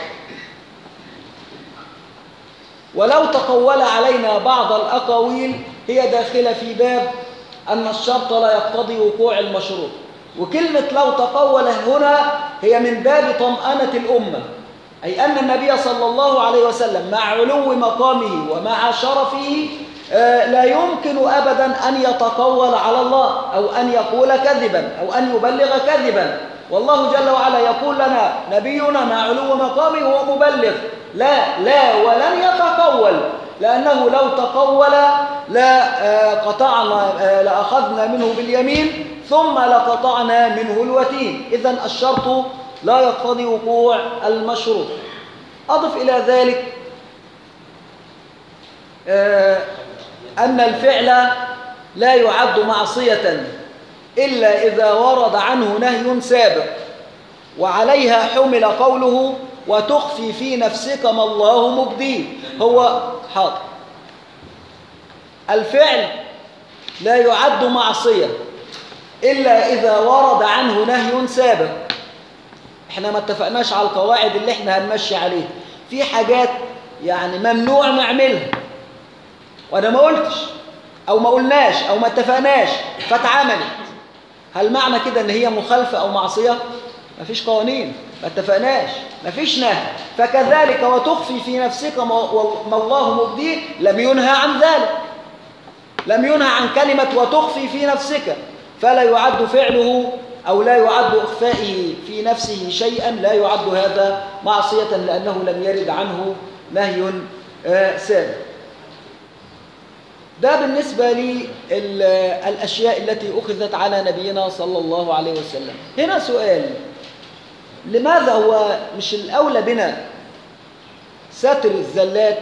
ولو تقول علينا بعض الأقاويل هي داخلة في باب أن الشرط لا يقتضي وقوع المشروط. وكلمة لو تقول هنا هي من باب طمأنة الأمة، أي أن النبي صلى الله عليه وسلم مع علو مقامه ومع شرفه لا يمكن أبدا أن يتقول على الله أو أن يقول كذبا أو أن يبلغ كذبا. والله جل وعلا يقول لنا نبينا مع علو مقامه هو مبلغ، لا لا ولن يتقول، لأنه لو تقول لا قطعنا لأخذنا منه باليمين ثم لقطعنا منه الوتين. إذن الشرط لا يقتضي وقوع المشروط. أضف إلى ذلك أن الفعل لا يعد معصية إلا إذا ورد عنه نهي سابق، وعليها حمل قوله وتخفي في نفسك ما الله مبديه. هو حاضر. الفعل لا يعد معصية إلا إذا ورد عنه نهي سابق. احنا ما اتفقناش على القواعد اللي احنا هنمشي عليها. في حاجات يعني ممنوع نعملها وانا ما قلتش او ما قلناش او ما اتفقناش فاتعملت، هل معنى كده ان هي مخالفة او معصية؟ ما فيش قوانين، ما اتفقناش، ما فيش نهي. فكذلك وتخفي في نفسك ما الله مبديه لم ينهى عن ذلك، لم ينهى عن كلمة وتخفي في نفسك، فلا يعد فعله أو لا يعد إخفائه في نفسه شيئا، لا يعد هذا معصية لأنه لم يرد عنه نهي سابق. ده بالنسبة للأشياء التي أخذت على نبينا صلى الله عليه وسلم. هنا سؤال: لماذا هو مش الأولى بنا ستر الزلات،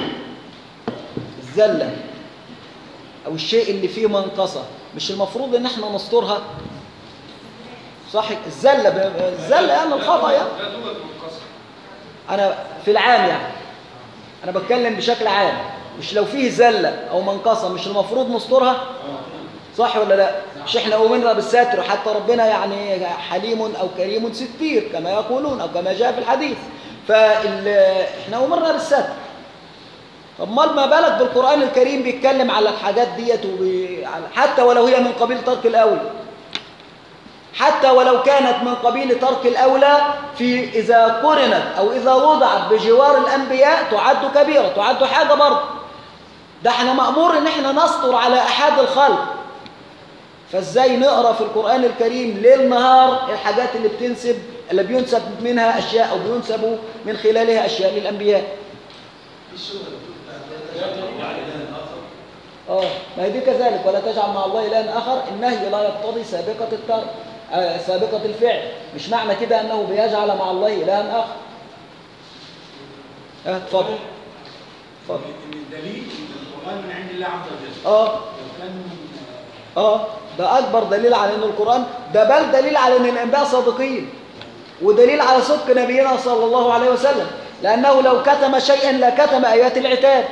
الزلة أو الشيء اللي فيه منقصة، مش المفروض إن احنا نسترها؟ صح؟ الزلة الزلة يعني الخطأ يعني. أنا في العام يعني أنا بتكلم بشكل عام، مش لو فيه زلة أو منقصة مش المفروض نسترها؟ صح ولا لا؟ مش احنا أمرنا بالستر، حتى ربنا يعني حليم أو كريم ستير كما يقولون أو كما جاء في الحديث، فاحنا أمرنا بالستر. امال ما بالك بالقرآن الكريم بيتكلم على الحاجات ديت وبي... حتى ولو هي من قبيل ترك الأولى، حتى ولو كانت من قبيل ترك الأولى، في إذا قرنت أو إذا وضعت بجوار الأنبياء تعد كبيرة، تعد حاجة برضه. ده احنا مأمور ان احنا نستر على أحد الخلق، فازاي نقرأ في القرآن الكريم ليل نهار الحاجات اللي بتنسب اللي بينسب منها أشياء أو بينسب من خلالها أشياء للأنبياء. اه ما هي دي كذلك، ولا تجعل مع الله إلها آخر، النهي لا يقتضي سابقة الترك، آه سابقة الفعل، مش معنى كده أنه بيجعل مع الله إلها آخر. اه اتفضل اتفضل. ان الدليل ان القرآن من عند الله عز وجل. اه لو كان اه ده أكبر دليل على أن القرآن ده، بل دليل على أن الأنبياء صادقين، ودليل على صدق نبينا صلى الله عليه وسلم، لأنه لو كتم شيئا لكتم آيات العتاب.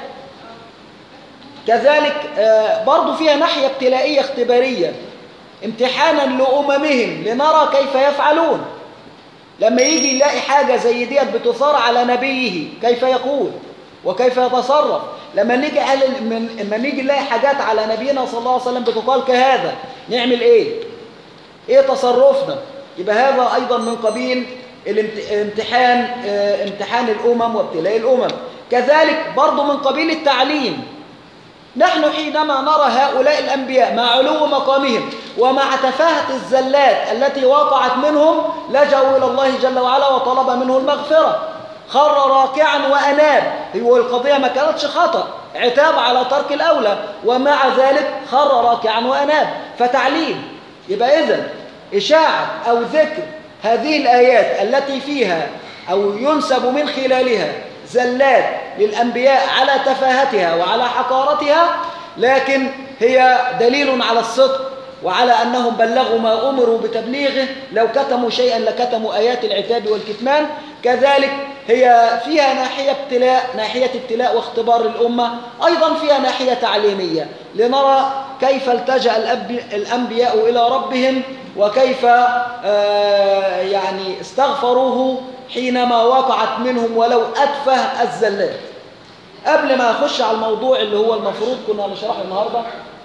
كذلك آه برضو فيها ناحية ابتلائية اختبارية، امتحانا لأممهم لنرى كيف يفعلون. لما يجي يلاقي حاجة زي ديت بتثار على نبيه كيف يقول وكيف يتصرف. لما نيجي لما نيجي نلاقي حاجات على نبينا صلى الله عليه وسلم بتقال كهذا، نعمل ايه؟ ايه تصرفنا؟ يبقى هذا ايضا من قبيل الامتحان، اه امتحان الامم وابتلاء الامم. كذلك برضو من قبيل التعليم. نحن حينما نرى هؤلاء الأنبياء مع علو مقامهم ومع تفاهة الزلات التي وقعت منهم، لجأوا إلى الله جل وعلا وطلب منه المغفرة، خر راكعا وأناب. هو القضية ما كانتش خطأ، عتاب على ترك الأولى، ومع ذلك خر راكعا وأناب. فتعليم. يبقى إذن إشاعة أو ذكر هذه الآيات التي فيها أو ينسب من خلالها زلات للأنبياء على تفاهتها وعلى حقارتها، لكن هي دليل على الصدق وعلى أنهم بلغوا ما أمروا بتبليغه، لو كتموا شيئا لكتموا آيات العتاب والكتمان. كذلك هي فيها ناحية ابتلاء، ناحية ابتلاء واختبار الأمة، أيضا فيها ناحية تعليمية لنرى كيف التجأ الأنبياء إلى ربهم وكيف آه يعني استغفروه حينما وقعت منهم ولو أتفه الزلات. قبل ما أخش على الموضوع اللي هو المفروض كنا نشرحه النهاردة،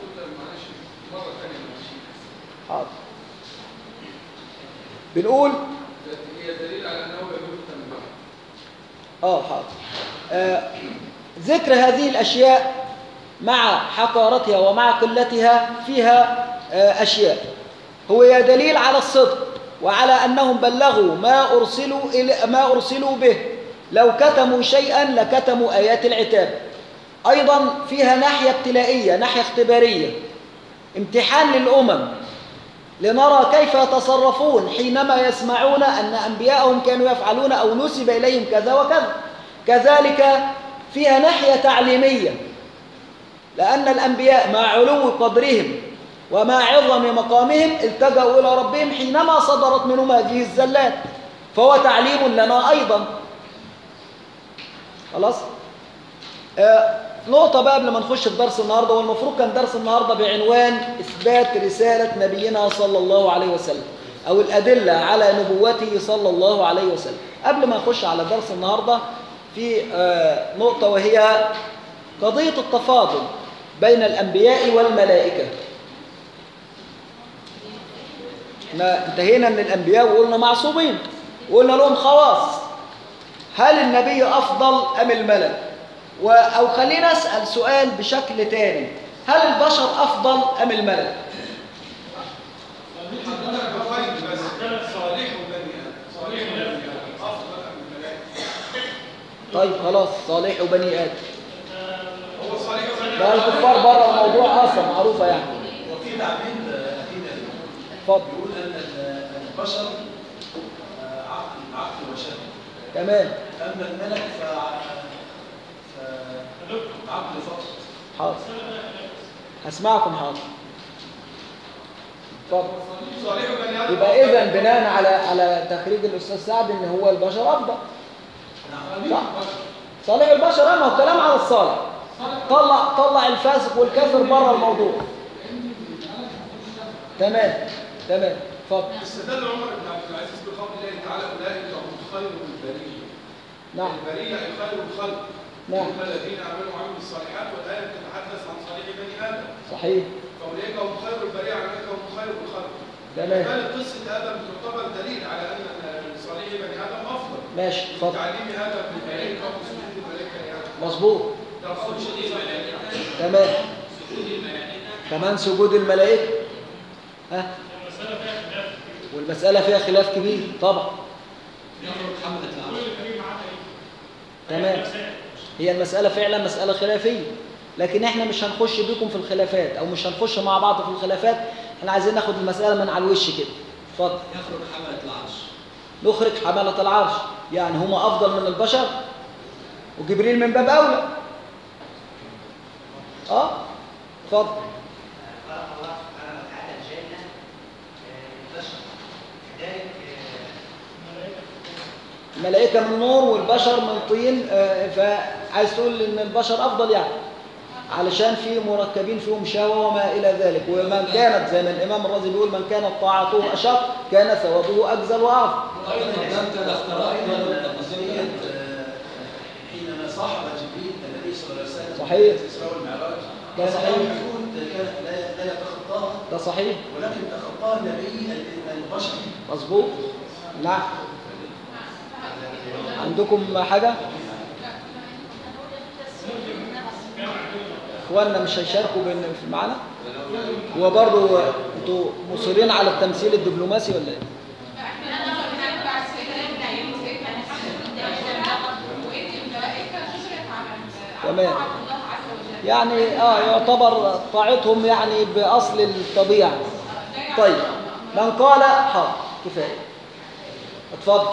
حاضر بنقول هي دليل على أنه يجوز التنبه. آه حاضر آه ذكر هذه الأشياء مع حقارتها ومع قلتها فيها آه أشياء هو دليل على الصدق وعلى أنهم بلغوا ما أرسلوا, إلى ما أرسلوا به، لو كتموا شيئا لكتموا آيات العتاب. أيضا فيها ناحية ابتلائية، ناحية اختبارية، امتحان للأمم لنرى كيف يتصرفون حينما يسمعون أن أنبياءهم كانوا يفعلون أو نسب إليهم كذا وكذا. كذلك فيها ناحية تعليمية، لأن الأنبياء مع علو قدرهم ومع عظم مقامهم التجأوا إلى ربهم حينما صدرت منهم هذه الزلات، فهو تعليم لنا أيضا. خلاص؟ آه نقطة بقى قبل ما نخش في درس النهاردة، والمفروض كان درس النهاردة بعنوان إثبات رسالة نبينا صلى الله عليه وسلم أو الأدلة على نبوته صلى الله عليه وسلم. قبل ما نخش على درس النهاردة في آه نقطة، وهي قضية التفاضل بين الأنبياء والملائكة. احنا انتهينا من الأنبياء وقلنا معصومين وقلنا لهم خواص. هل النبي أفضل أم الملك؟ و... أو خلينا أسأل سؤال بشكل تاني، هل البشر أفضل أم الملك؟ طيب خلاص، صالح وبني آدم. ده الكفار بره الموضوع أصلا، معروفة يعني. وفي تعبير أخينا اتفضل. يقول أن البشر عقل عقل وشهوة، تمام. أما الملك فعقل فقط. حاضر، هسمعكم. حاضر، اتفضل. يبقى إذن بناء على على تخريج الأستاذ سعد إن هو البشر أفضل. صح؟ صالح البشر، أما هو كلام على الصالح. طلع طلع الفاسق والكافر بره الموضوع. تمام تمام، اتفضل. استدل عمر بن عبد العزيز بقول الله تعالى: اولئك هم خير البريه. نعم. البريه اي خير الخلق. نعم. هم الذين عملوا وعملوا الصالحات، والآية تتحدث عن صالح بني آدم. صحيح. فأولئك هم خير البرية، أولئك هم خير الخلق. تمام. كانت قصة آدم تعتبر دليل على أن صالح بني آدم أفضل. ماشي، اتفضل. تعليم آدم بالملائكة وسجود الملائكة يعني. مظبوط. ده قول شديد الملائكة. تمام. سجود الملائكة. كمان سجود الملائكة. ها؟ والمسألة فيها خلاف كبير طبعا. تمام. هي المسألة فعلا مسألة خلافية، لكن احنا مش هنخش بيكم في الخلافات او مش هنخش مع بعض في الخلافات. احنا عايزين ناخد المسألة من على الوش كده. اتفضل. يخرج حملة العرش. نخرج حملة العرش، يعني هم افضل من البشر وجبريل من باب اولى. اه اتفضل. الملائكة من نور والبشر من طين، فعايز تقول ان البشر افضل يعني علشان في مركبين فيهم شهوة وما الى ذلك. ومن كانت زي ما الامام الرازي بيقول من كانت طاعته اشق كان ثوابه اجزل واعظم. وايضا انت اخترت قضيه حينما صاحب جبريل النبي صلى الله عليه وسلم صحيح. الاسراء والمعراج. ده صحيح. الحدود كانت لا لا يتخطاها. ده صحيح. ولكن تخطاها النبي البشر. مظبوط. نعم. عندكم حاجة؟ اخواننا مش هيشاركوا في معانا؟ هو برضه انتوا مصرين على التمثيل الدبلوماسي ولا ايه؟ تمام. يعني اه يعتبر طاعتهم يعني باصل الطبيعه. طيب من قال حاضر كفايه. اتفضل.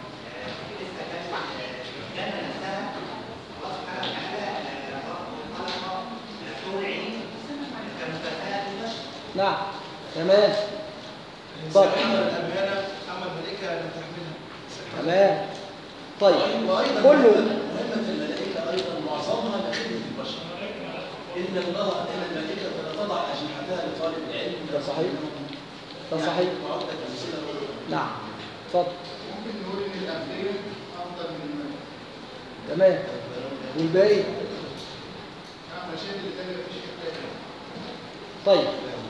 نعم. تمام. اتفضل. الامانه اما الملائكه لم تحملها. تمام. طيب وايضا كله مهمه الملائكه ايضا معظمها لخدمه البشر. ان الله ان الملائكه تضع اجنحتها لطالب العلم. ده صحيح. ده صحيح. وعدة امثله. نعم. اتفضل. ممكن نقول إن الأنبياء أفضل من الملائكة. تمام. والباقي؟ أنا شايف اللي تاني مفيش اختلاف. طيب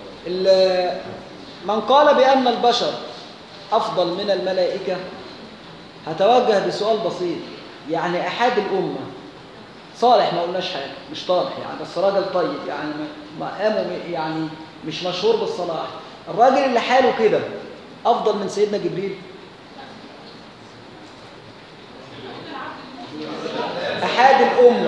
من قال بأن البشر أفضل من الملائكة هتوجه بسؤال بسيط. يعني أحد الأمة صالح، ما قلناش حاجة، مش طالح يعني، بس راجل طيب يعني مقامه يعني مش مشهور بالصلاح، الراجل اللي حاله كده أفضل من سيدنا جبريل؟ أحد الأمة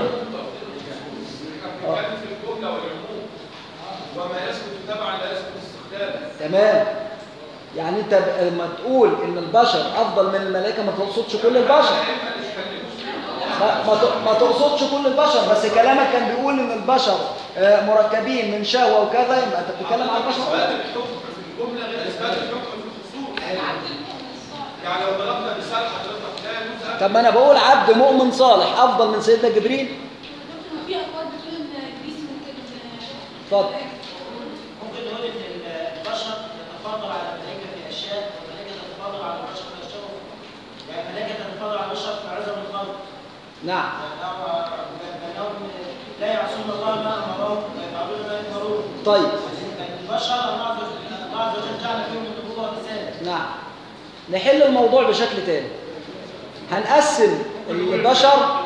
كان في الجملة والعموم وما يسكت تبعا لا يسكت استخداما. تمام. يعني انت لما تقول ان البشر افضل من الملائكه ما تقصدش كل البشر، ما, ما ما تقصدش كل البشر، بس كلامك كان بيقول ان البشر مركبين من شهوه وكذا، يبقى انت بتتكلم عن البشر. اثبات الحكم في الجمله غير اثبات الحكم في الخصوص. يعني لو ضربنا مثال حضرتك لا يجوز. طب ما انا بقول عبد مؤمن صالح افضل من سيدنا جبريل. في اقوال بتقول ان ابليس ممكن. اتفضل. ممكن نقول ان البشر تتفضل على الملائكه في اشياء، والملائكه تتفضل على البشر في اشياء اخرى. يعني الملائكه تتفضل على البشر في عزم الخلق. نعم. لانهم لا يعصون الله ما امرهم ويفعلون ما يؤمرون. طيب. البشر الله عز وجل جعل فيهم النبوه والرساله. نعم. نحل الموضوع بشكل تاني. هنقسم البشر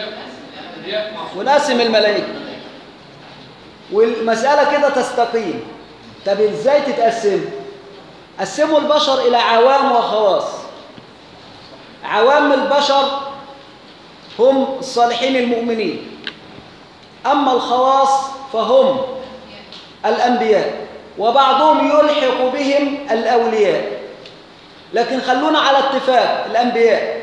ونقسم الملائكه والمساله كده تستقيم. طب ازاي تتقسم؟ قسموا البشر الى عوام وخواص. عوام البشر هم الصالحين المؤمنين، اما الخواص فهم الانبياء، وبعضهم يلحق بهم الاولياء، لكن خلونا على اتفاق الانبياء.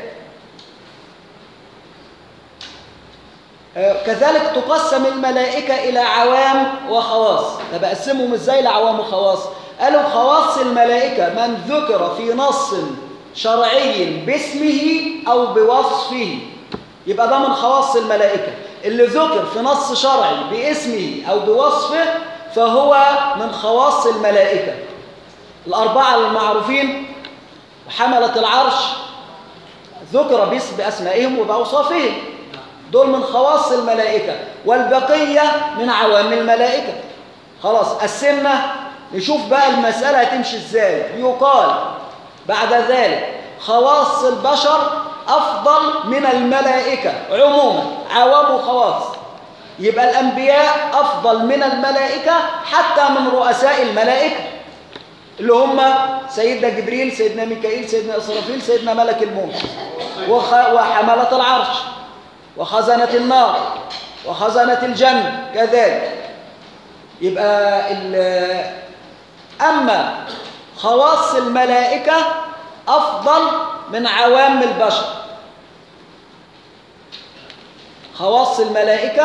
كذلك تقسم الملائكة إلى عوام وخواص. طب أقسمهم إزاي لعوام وخواص؟ قالوا خواص الملائكة من ذكر في نص شرعي باسمه أو بوصفه، يبقى ده من خواص الملائكة. اللي ذكر في نص شرعي باسمه أو بوصفه فهو من خواص الملائكة. الأربعة المعروفين وحملة العرش ذكر باسم بأسمائهم وبأوصافهم. دول من خواص الملائكة، والبقية من عوام الملائكة. خلاص قسمنا، نشوف بقى المسألة هتمشي ازاي. يقال بعد ذلك خواص البشر أفضل من الملائكة عموما، عوام وخواص. يبقى الأنبياء أفضل من الملائكة حتى من رؤساء الملائكة اللي هم سيدنا جبريل، سيدنا ميكائيل، سيدنا إسرافيل، سيدنا ملك الموت، وخ... وحملة العرش، وخزنة النار، وخزنة الجنة كذلك. يبقى ال... أما خواص الملائكة أفضل من عوام البشر. خواص الملائكة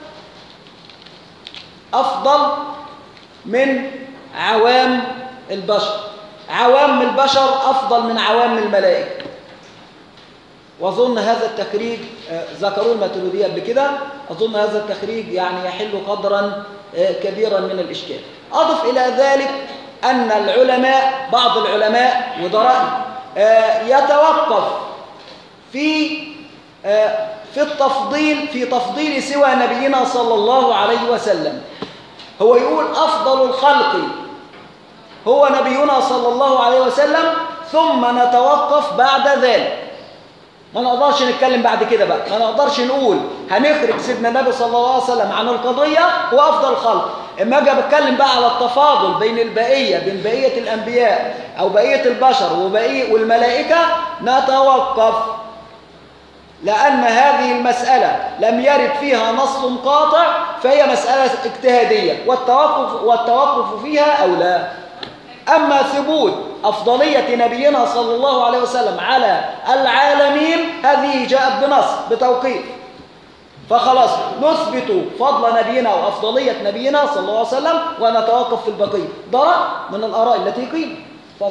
أفضل من عوام البشر. عوام البشر أفضل من عوام الملائكة. وأظن هذا التخريج ذكروا الماتريدية قبل كده، أظن هذا التخريج يعني يحل قدرا كبيرا من الإشكال. أضف إلى ذلك أن العلماء، بعض العلماء وده رأي، يتوقف في في التفضيل، في تفضيل سوى نبينا صلى الله عليه وسلم. هو يقول أفضل الخلق هو نبينا صلى الله عليه وسلم، ثم نتوقف بعد ذلك. ما نقدرش نتكلم بعد كده بقى، ما نقدرش نقول هنخرج سيدنا النبي صلى الله عليه وسلم عن القضية هو أفضل الخلق. اما اجي بتكلم بقى على التفاضل بين البقية، بين بقية الأنبياء أو بقية البشر وبقية والملائكة، نتوقف، لأن هذه المسألة لم يرد فيها نص قاطع، فهي مسألة اجتهادية، والتوقف, والتوقف فيها أولى. أما ثبوت أفضلية نبينا صلى الله عليه وسلم على العالمين، هذه جاءت بنص بتوقيف، فخلاص نثبت فضل نبينا وأفضلية نبينا صلى الله عليه وسلم ونتوقف في البقية. ده رأي من الآراء التي قيل.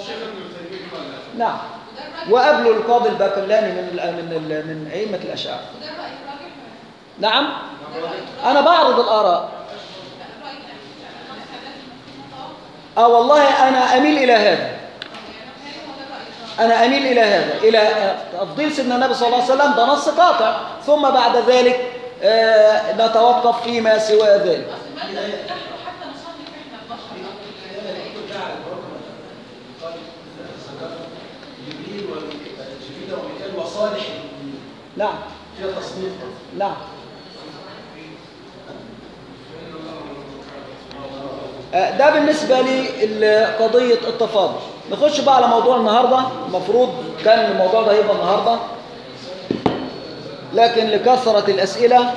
نعم. وقبله القاضي الباقلاني من من من أئمة الأشاعرة. نعم. أنا بعرض الآراء. اه والله أنا أميل إلى هذا. أنا أميل إلى هذا، إلى تفضيل سيدنا النبي صلى الله عليه وسلم، ده نص قاطع، ثم بعد ذلك آه نتوقف فيما سوى ذلك. نعم. نعم. ده بالنسبة لقضية التفاضل. نخش بقى على موضوع النهاردة. المفروض كان الموضوع ده هيبقى النهاردة، لكن لكثرة الأسئلة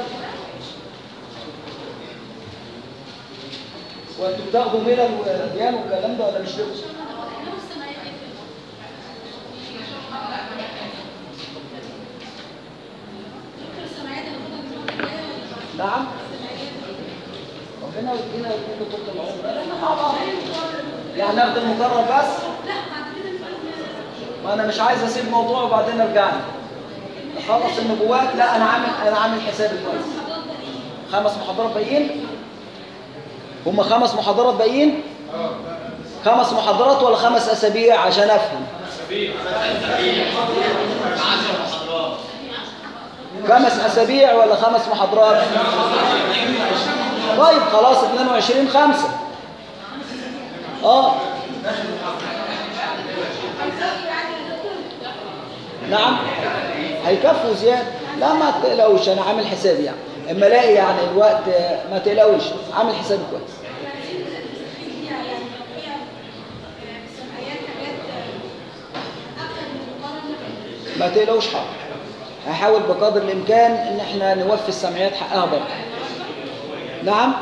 وانتوا بتاخدوا ميلا والديان والكلام ده ولا مش ده؟ نعم. ربنا يدينا ويدينا طول العمر. احنا مع بعض. يعني ناخد المقرر بس؟ ما انا مش عايز اسيب موضوع وبعدين ارجع له. اخلص النبوات. لا انا عامل انا عامل حسابي كويس. خمس محاضرات باقيين؟ هم خمس محاضرات باقيين؟ خمس محاضرات ولا خمس اسابيع عشان افهم؟ اسابيع. خمس اسابيع ولا خمس محاضرات؟ طيب خلاص اثنين وعشرين خمسة. اه نعم هيكفوا زيادة. لا ما تقلقوش، انا عامل حسابي يعني اما الاقي يعني الوقت، ما تقلقوش عامل حسابي كويس. ما تقلقوش حاضر، هحاول بقدر الامكان ان احنا نوفي السمعيات حقها برضه. نعم.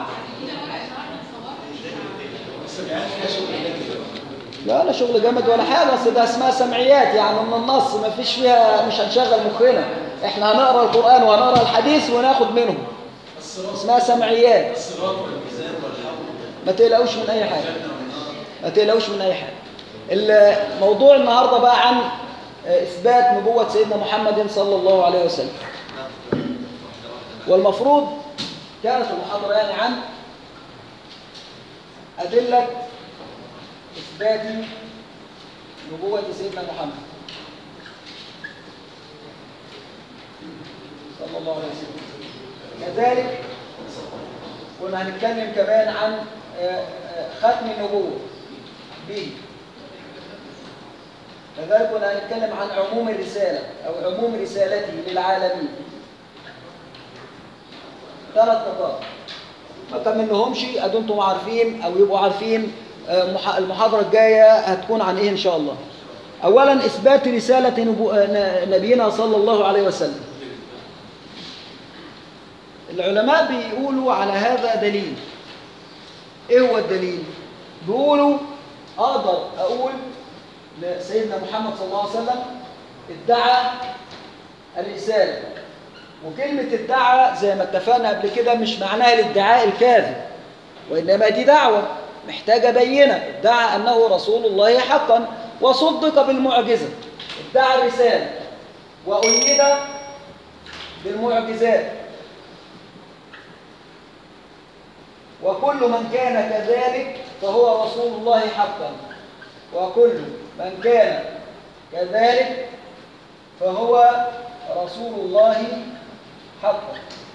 لا لا شغل جامد ولا حاجه، اصل ده اسمها سمعيات يعني من النص، ما فيش فيها، مش هنشغل مخنا، احنا هنقرا القران وهنقرا الحديث وناخد منهم، اسمها سمعيات. ما تقلقوش من اي حاجه، ما تقلقوش من اي حاجه. الموضوع النهارده بقى عن اثبات نبوه سيدنا محمد صلى الله عليه وسلم، والمفروض كانت المحاضره يعني عن ادله إثبات نبوة سيدنا محمد. صلى الله عليه وسلم. كذلك كنا هنتكلم كمان عن ختم النبوة به. كذلك كنا هنتكلم عن عموم الرسالة أو عموم رسالته للعالمين. ثلاث نقاط ما كملناهمش، أدوا انتم عارفين أو يبقوا عارفين المحاضرة الجاية هتكون عن إيه إن شاء الله. أولا إثبات رسالة نبينا صلى الله عليه وسلم. العلماء بيقولوا على هذا دليل. إيه هو الدليل؟ بيقولوا أقدر أقول لسيدنا محمد صلى الله عليه وسلم ادعى الرسالة، وكلمة ادعى زي ما اتفقنا قبل كده مش معناها الادعاء الكاذب، وإنما دي دعوة محتاجة بينة. ادعى أنه رسول الله حقا وصدق بالمعجزة، ادعى الرسالة وأيد بالمعجزات. وكل من كان كذلك فهو رسول الله حقا، وكل من كان كذلك فهو رسول الله حقا.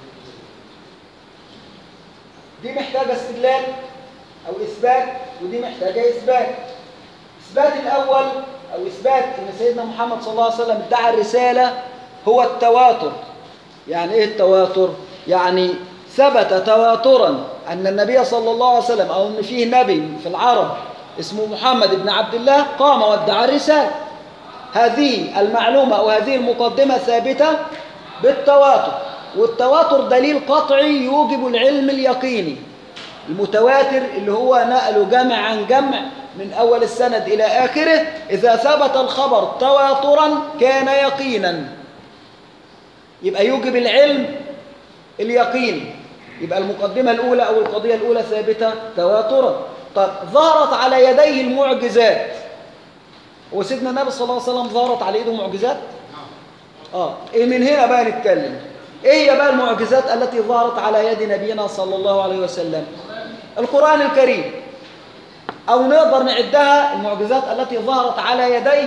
دي محتاجة استدلال أو إثبات، ودي محتاجة إثبات. إثبات الأول أو إثبات أن سيدنا محمد صلى الله عليه وسلم ادعى الرسالة هو التواتر. يعني إيه التواتر؟ يعني ثبت تواترا أن النبي صلى الله عليه وسلم أو أن فيه نبي في العرب اسمه محمد بن عبد الله قام وادعى الرسالة. هذه المعلومة أو هذه المقدمة ثابتة بالتواتر، والتواتر دليل قطعي يوجب العلم اليقيني. المتواتر اللي هو نقل جمع عن جمع من أول السند إلى آخره، إذا ثبت الخبر تواترا كان يقينا، يبقى يوجب العلم اليقيني. يبقى المقدمة الأولى أو القضية الأولى ثابتة تواترا. طب ظهرت على يديه المعجزات، وسيدنا النبي صلى الله عليه وسلم ظهرت على يده معجزات؟ آه إيه من هنا بقى نتكلم. إيه هي بقى المعجزات التي ظهرت على يد نبينا صلى الله عليه وسلم؟ القرآن الكريم، أو نقدر نعدها المعجزات التي ظهرت على يديه،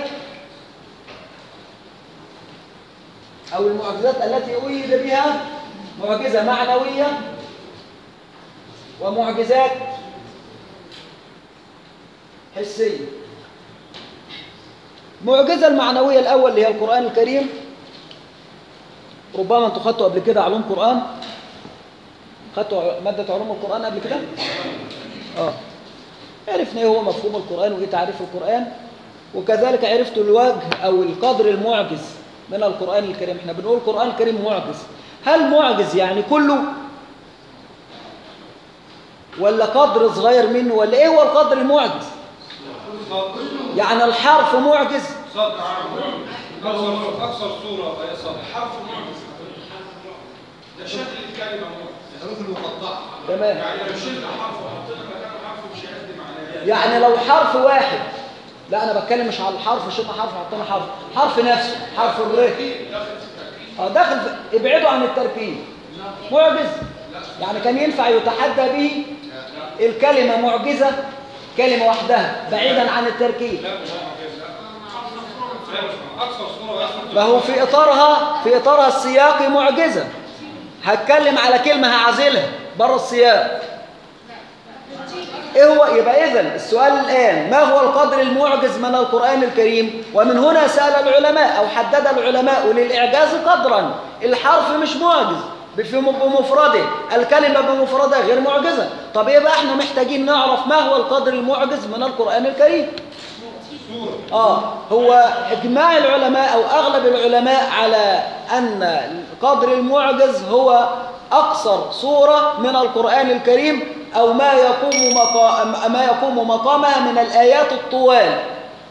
أو المعجزات التي أويد بها معجزة معنوية ومعجزات حسية. المعجزة المعنوية الأول اللي هي القرآن الكريم. ربما أنتوا خدتوا قبل كده علوم قرآن، خدتوا مادة علوم القرآن قبل كده؟ آه عرفنا إيه هو مفهوم القرآن وإيه تعريف القرآن، وكذلك عرفتوا الوجه أو القدر المعجز من القرآن الكريم. إحنا بنقول القرآن الكريم معجز، هل معجز يعني كله؟ ولا قدر صغير منه؟ ولا إيه هو القدر المعجز؟ يعني الحرف معجز؟ أكثر صورة هي صح. الحرف معجز، ده شكل الكلمة معجز، الحروف المقطعة. تمام. يعني لو شلنا حرف وحطينا مكانه حرف مش هيأدي معناه. يعني لو حرف واحد، لا أنا بتكلم مش على الحرف، شلنا حرف وحطينا حرف، حرف نفسه، حرف الر. اه داخل في... ابعدوا عن التركيب. معجز؟ يعني كان ينفع يتحدى به الكلمة معجزة، كلمة وحدها بعيدا عن التركيب. فهو في إطارها في إطارها السياقي معجزة. هتكلم على كلمة هعزلها بره السياق. إيه هو؟ يبقى إذن السؤال الآن ما هو القدر المعجز من القرآن الكريم؟ ومن هنا سأل العلماء أو حدد العلماء للإعجاز قدرا. الحرف مش معجز بمفرده، الكلمة بمفردها غير معجزة. طب إيه بقى إحنا محتاجين نعرف ما هو القدر المعجز من القرآن الكريم؟ آه هو إجماع العلماء أو أغلب العلماء على أن القدر المعجز هو أقصر سورة من القرآن الكريم، أو ما يقوم مقام ما يقوم مقامها من الآيات الطوال.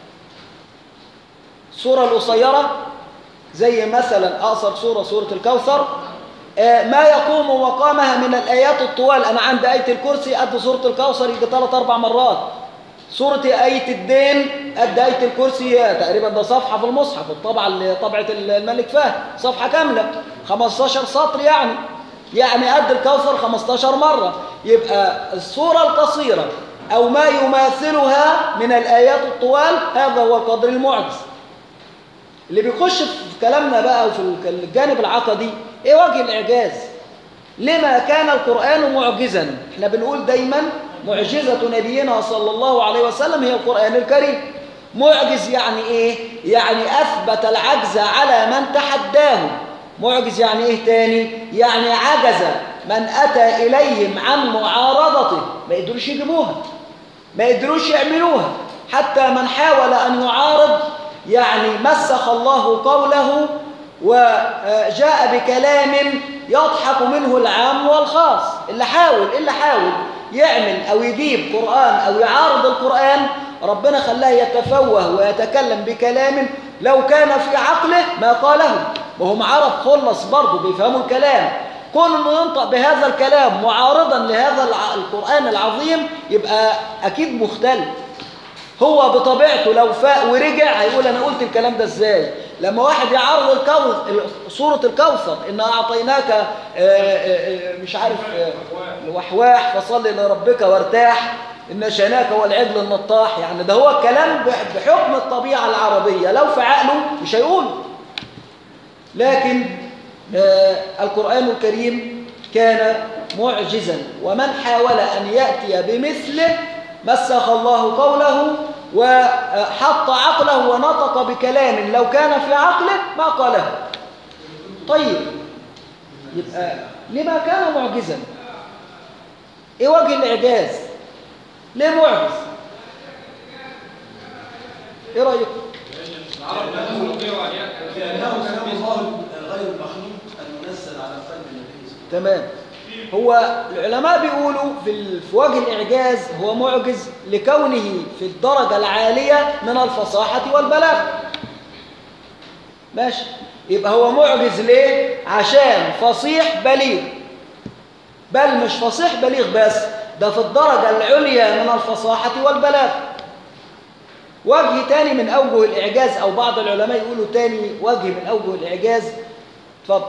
السورة القصيرة زي مثلا أقصر سورة سورة الكوثر، ما يقوم مقامها من الآيات الطوال. أنا عندي آية الكرسي قد سورة الكوثر يجي ثلاث أربع مرات. سورة آية الدين قد آية الكرسي تقريبا، ده صفحة في المصحف، الطبعة اللي طبعة الملك فهد صفحة كاملة خمستاشر سطر، يعني يعني قد الكوثر خمستاشر مرة. يبقى السورة القصيرة أو ما يماثلها من الآيات الطوال هذا هو القدر المعجز. اللي بيخش في كلامنا بقى وفي الجانب العقدي إيه وجه الإعجاز؟ لما كان القرآن معجزا؟ احنا بنقول دايما معجزة نبينا صلى الله عليه وسلم هي القرآن الكريم. معجز يعني إيه؟ يعني أثبت العجز على من تحداه. معجز يعني إيه تاني؟ يعني عجز من أتى إليهم عن معارضته، ما يقدروش يجيبوها، ما يقدروش يعملوها. حتى من حاول أن يعارض يعني مسخ الله قوله وجاء بكلام يضحك منه العام والخاص. اللي حاول اللي حاول يعمل أو يجيب قرآن أو يعارض القرآن ربنا خلاه يتفوه ويتكلم بكلام لو كان في عقله ما قاله. وهم عرب خلص برضه بيفهموا الكلام. كون انه ينطق بهذا الكلام معارضا لهذا القرآن العظيم يبقى أكيد مختلف. هو بطبيعته لو فاق ورجع هيقول أنا قلت الكلام ده إزاي؟ لما واحد يعرض الكوثر، سورة الكوثر، إن أعطيناك مش عارف الوحواح فصل لربك وارتاح إن شاناك هو العجل النطاح، يعني ده هو الكلام بحكم الطبيعة العربية، لو في عقله مش هيقوله. لكن القرآن الكريم كان معجزا، ومن حاول أن يأتي بمثله مسخ الله قوله وحط عقله ونطق بكلام لو كان في عقله ما قاله. طيب يبقى لما كان معجزا؟ ايه وجه الإعجاز؟ ليه معجز؟ ايه رأيكم؟ لأنه كلام الله غير المخلوق المنزل على قلب النبي. تمام. هو العلماء بيقولوا في وجه الإعجاز هو معجز لكونه في الدرجة العالية من الفصاحة والبلاغة. ماشي. يبقى هو معجز ليه؟ عشان فصيح بليغ، بل مش فصيح بليغ بس، ده في الدرجة العليا من الفصاحة والبلاغة. وجه تاني من أوجه الإعجاز، أو بعض العلماء يقولوا تاني وجه من أوجه الإعجاز. اتفضل.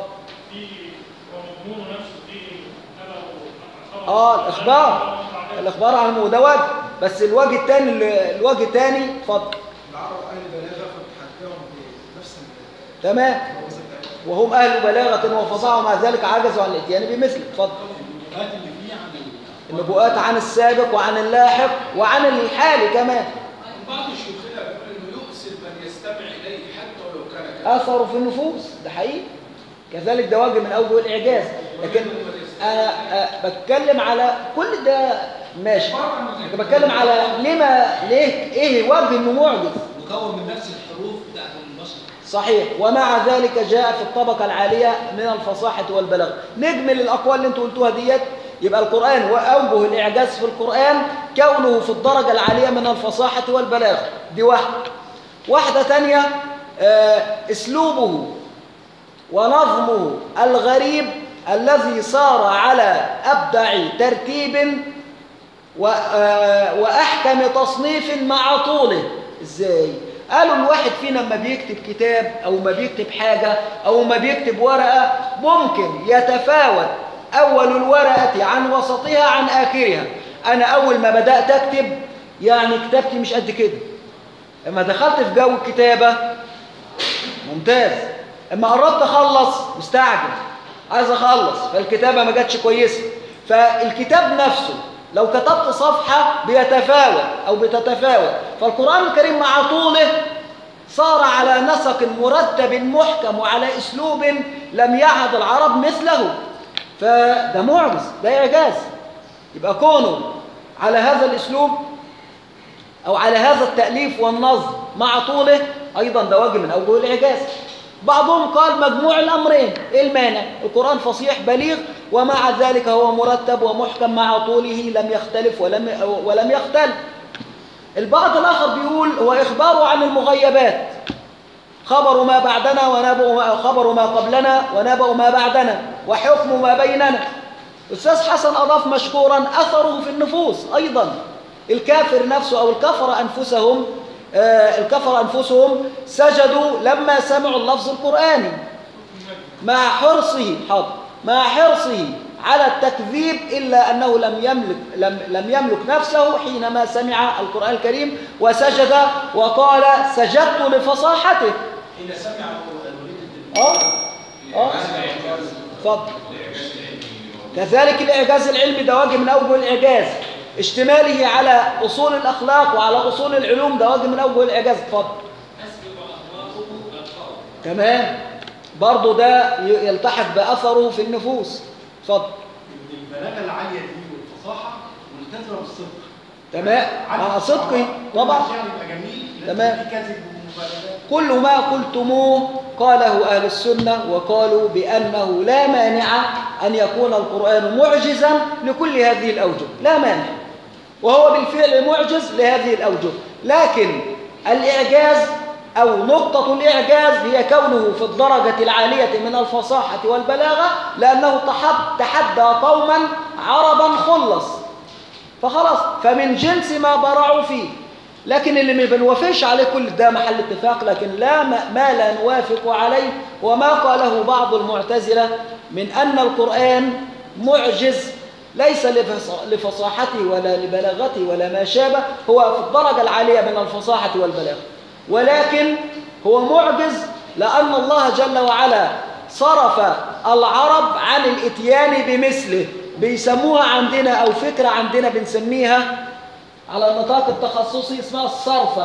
آه الإخبار، الإخبار عن الموضوع وجه، بس الوجه الثاني الوجه الثاني اتفضل. العرب أهل بلاغة فبتحكمهم بنفس تمام. وهم أهل بلاغة وفصاحة ومع ذلك عجزوا عن الإتيان بمثله. اتفضل. النبوءات اللي فيه عن النبوءات عن السابق وعن اللاحق وعن الحالي كمان. بعض شيوخنا بيقول انه يؤسر من يستمع اليه حتى ولو كان كذا. أثروا في النفوس، ده حقيقي. كذلك ده وجه من أوجه الإعجاز. لكن أنا بتكلم على كل ده ماشي. أنا بتكلم على لما ليه إيه وجه إنه معجز؟ مكون من نفس الحروف بتاعت البشر. صحيح. ومع ذلك جاء في الطبقة العالية من الفصاحة والبلاغة. نجمل الأقوال اللي أنتوا قلتوها ديت. يبقى القرآن وأوجه الإعجاز في القرآن كونه في الدرجة العالية من الفصاحة والبلاغة. دي واحدة. واحدة تانية أسلوبه ونظمه الغريب الذي صار على أبدع ترتيب وأحكم تصنيف مع طوله. إزاي؟ قالوا الواحد فينا لما بيكتب كتاب أو ما بيكتب حاجة أو ما بيكتب ورقة ممكن يتفاوت أول الورقة عن وسطها عن آخرها. أنا أول ما بدأت أكتب يعني كتابتي مش قد كده. لما دخلت في جو الكتابة ممتاز، اما قربت اخلص مستعجل عايز اخلص، فالكتابه ما جاتش كويسه. فالكتاب نفسه لو كتبت صفحه بيتفاوت او بتتفاوت. فالقران الكريم مع طوله صار على نسق مرتب محكم وعلى اسلوب لم يعهد العرب مثله. فده معجز، ده اعجاز. يبقى كونه على هذا الاسلوب او على هذا التاليف والنظم مع طوله ايضا ده وجه من اوجه الاعجاز. بعضهم قال مجموع الأمرين. إيه المانع؟ القرآن فصيح بليغ ومع ذلك هو مرتب ومحكم مع طوله لم يختلف ولم ولم يختلف. البعض الآخر بيقول هو إخباره عن المغيبات، خبر ما بعدنا ونبأ ما خبر ما قبلنا ونبأ ما بعدنا وحكم ما بيننا. الأستاذ حسن أضاف مشكورا أثره في النفوس أيضا. الكافر نفسه أو الكفر أنفسهم آه الكفر أنفسهم سجدوا لما سمعوا اللفظ القرآني مع حرصه حظ مع حرصه على التكذيب، إلا أنه لم يملك لم لم يملك نفسه حينما سمع القرآن الكريم وسجد وقال سجدت لفصاحته. حين سمع الوليد اه اه اتفضل. كذلك الإعجاز العلمي ده وجه من أوجه الإعجاز، اشتماله على أصول الأخلاق وعلى أصول العلوم ده وجه من أوجه الإعجاز. اتفضل. تمام، برضه ده يلتحق بأثره في النفوس. اتفضل. البلاغه العاليه دي والفصاحه ملتزمه بالصدق. تمام، مع صدقي طبعا. تمام. كل ما قلتموه قاله أهل السنة، وقالوا بأنه لا مانع أن يكون القرآن معجزا لكل هذه الأوجه، لا مانع، وهو بالفعل معجز لهذه الأوجه. لكن الإعجاز أو نقطة الإعجاز هي كونه في الدرجة العالية من الفصاحة والبلاغة، لأنه تحدى قوما عربا خلص، فخلاص فمن جنس ما برعوا فيه. لكن اللي ما بنوافقش عليه كل ده محل اتفاق، لكن لا ما لا نوافق عليه وما قاله بعض المعتزلة من أن القرآن معجز ليس لفصاحته ولا لبلاغته ولا ما شابه، هو في الدرجة العالية من الفصاحة والبلاغة، ولكن هو معجز لأن الله جل وعلا صرف العرب عن الاتيان بمثله. بيسموها عندنا أو فكرة عندنا بنسميها على النطاق التخصصي اسمها الصرفة،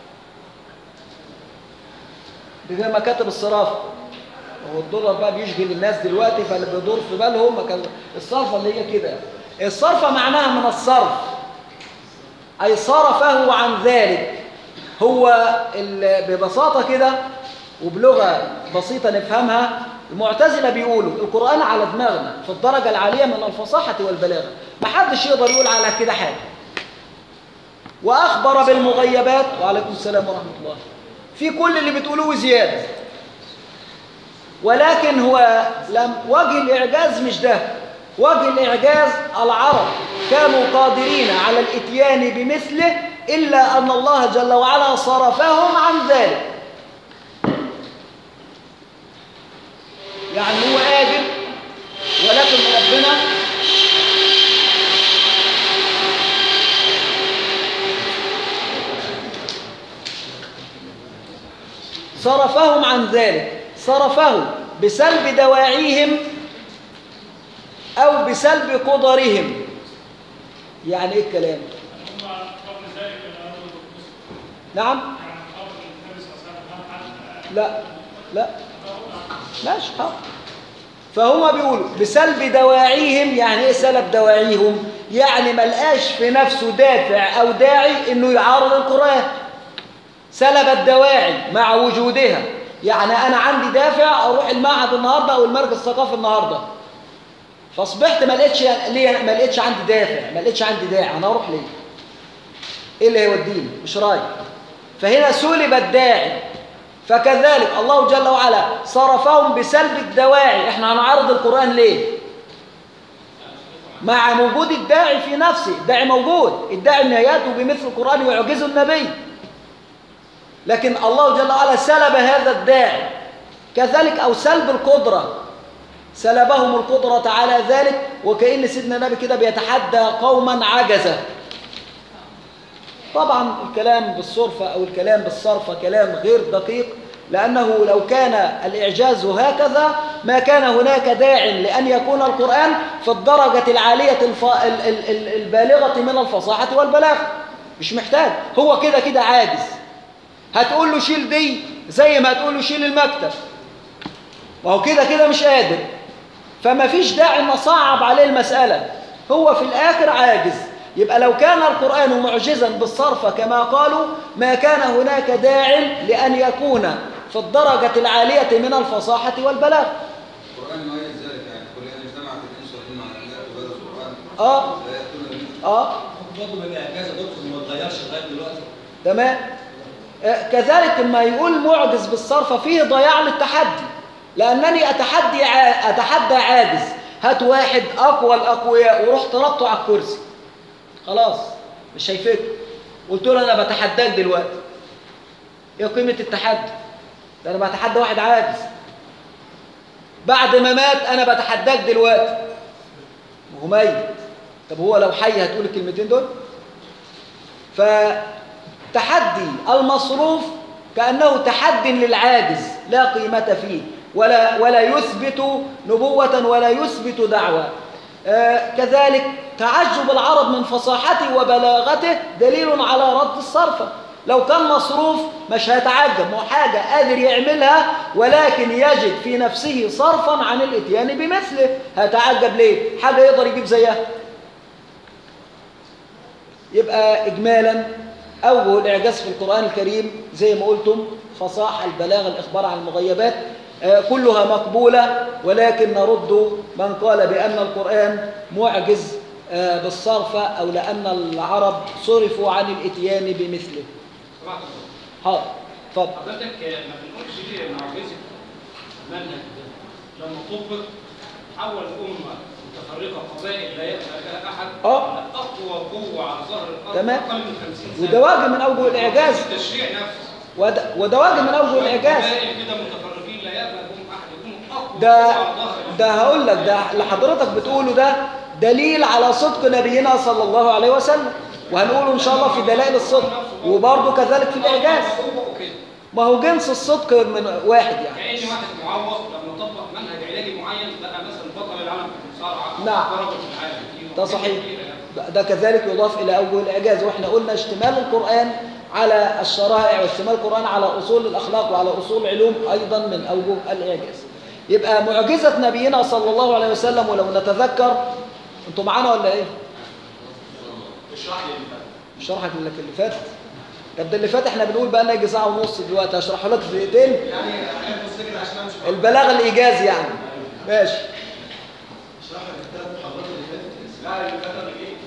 دي زي مكاتب الصرافة. هو الدولار بقى بيشغل الناس دلوقتي، فاللي بيدور في بالهم مكان الصرفة اللي هي كده. الصرفة معناها من الصرف، أي صرفه عن ذلك. هو ببساطة كده وبلغة بسيطة نفهمها، المعتزلة بيقولوا القرآن على دماغنا في الدرجة العالية من الفصاحة والبلاغة، محدش يقدر يقول على كده حاجة، وأخبر بالمغيبات. وعليكم السلام ورحمة الله. في كل اللي بتقولوه زيادة، ولكن هو لم وجه الإعجاز مش ده. وجه الإعجاز العرب كانوا قادرين على الإتيان بمثله، إلا أن الله جل وعلا صرفهم عن ذلك. يعني هو قادر، ولكن ربنا صرفهم عن ذلك، صرفه بسلب دواعيهم أو بسلب قدرهم. يعني إيه الكلام؟ نعم؟ لا لا ماشي حق. فهم بيقولوا بسلب دواعيهم. يعني ايه سلب دواعيهم؟ يعني ما لقاش في نفسه دافع او داعي انه يعارض القرآن، سلب الدواعي مع وجودها. يعني انا عندي دافع اروح المعهد النهارده او المركز الثقافي النهارده، فاصبحت ما لقيتش ليه ما لقيتش عندي دافع، ما لقيتش عندي داعي، انا اروح ليه؟ ايه اللي هيوديني؟ مش رايح. فهنا سلب الداعي. فكذلك الله جل وعلا صرفهم بسلب الدواعي. احنا هنعرض القرآن ليه؟ مع وجود الداعي في نفسه. الداعي موجود، الداعي ان ياتوا بمثل القرآن ويعجزوا النبي، لكن الله جل وعلا سلب هذا الداعي. كذلك او سلب القدرة، سلبهم القدرة على ذلك، وكأن سيدنا النبي كده بيتحدى قوما عجزة. طبعا الكلام بالصرفة أو الكلام بالصرفة كلام غير دقيق، لأنه لو كان الإعجاز هكذا ما كان هناك داع لأن يكون القرآن في الدرجة العالية الف... ال... ال... ال... البالغة من الفصاحة والبلاغة. مش محتاج، هو كده كده عاجز. هتقول له شيل دي زي ما هتقول له شيل المكتب، وهو كده كده مش قادر، فما فيش داعي نصعب عليه المسألة، هو في الآخر عاجز. يبقى لو كان القرآن معجزا بالصرف كما قالوا ما كان هناك داع لأن يكون في الدرجة العالية من الفصاحة والبلاغة. القرآن ما ذلك، يعني كلنا اجتمعت الإنس والجن على أن يأتوا بهذا القرآن. آه آه برضه من الإعجاز يا دكتور ما اتغيرش لغاية دلوقتي. تمام. آه كذلك لما يقول معجز بالصرف فيه ضياع للتحدي، لأنني أتحدي ع... أتحدى عاجز. هات واحد أقوى الأقوياء ورحت ربطه على الكرسي، خلاص مش شايفك، قلت له أنا بتحداك دلوقتي. إيه قيمة التحدي؟ ده أنا بتحدى واحد عاجز. بعد ما مات أنا بتحداك دلوقتي وهو ميت. طب هو لو حي هتقول الكلمتين دول؟ فتحدي المصروف كأنه تحد للعاجز لا قيمة فيه، ولا ولا يثبت نبوة ولا يثبت دعوة. آه كذلك تعجب العرب من فصاحته وبلاغته دليل على رد الصرف. لو كان مصروف مش هيتعجب، مو حاجة قادر يعملها ولكن يجد في نفسه صرفا عن الاتيان بمثله، هيتعجب ليه؟ حاجة يقدر يجيب زيها. يبقى إجمالا أوجه الإعجاز في القرآن الكريم زي ما قلتم فصاحة، البلاغة، الإخبار عن المغيبات، آه كلها مقبولة، ولكن نرد من قال بأن القرآن معجز آه بالصرف أو لأن العرب صرفوا عن الاتيان بمثله. حاضر اتفضل. حضرتك ما بنقولش ليه معجزه المنهج ده لما طبق حول الامه متفرقه قبائل لا يقدر لها احد اه اقوى قوه على ظهر الارض تمام، اقل من خمسين سنه، وده واجه من اوجه الاعجاز، التشريع نفسه وده, وده واجه من اوجه الاعجاز. قبائل كده متفرقين لا يقدر لهم احد يكونوا اقوى ده قوة على ظهر ده هقول لك، ده اللي حضرتك بتقوله ده دليل على صدق نبينا صلى الله عليه وسلم، وهنقوله ان شاء الله في دلائل الصدق، وبرضه كذلك في الاعجاز. ما هو جنس الصدق من واحد يعني. كأن واحد معوق لما طبق منهج علاجي معين بقى مثلا بطل العالم في المصارعه، نعم ضرب العالم، ده صحيح، ده كذلك يضاف الى اوجه الاعجاز. واحنا قلنا اشتمال القران على الشرائع واشتمال القران على اصول الاخلاق وعلى اصول العلوم ايضا من اوجه الاعجاز. يبقى معجزه نبينا صلى الله عليه وسلم، ولو نتذكر، انتوا معانا ولا ايه؟ اشرح لي اللي فات. اشرح لك اللي فات. طب ده اللي فات احنا بنقول بقى لنا يجي ساعه ونص دلوقتي، هشرحه لك في دقيقتين. يعني هنبص كده عشان امشي. البلاغ الايجازي يعني. ماشي. اشرح لك الثلاث محاضرات اللي فاتت. لا اللي فات اللي جه.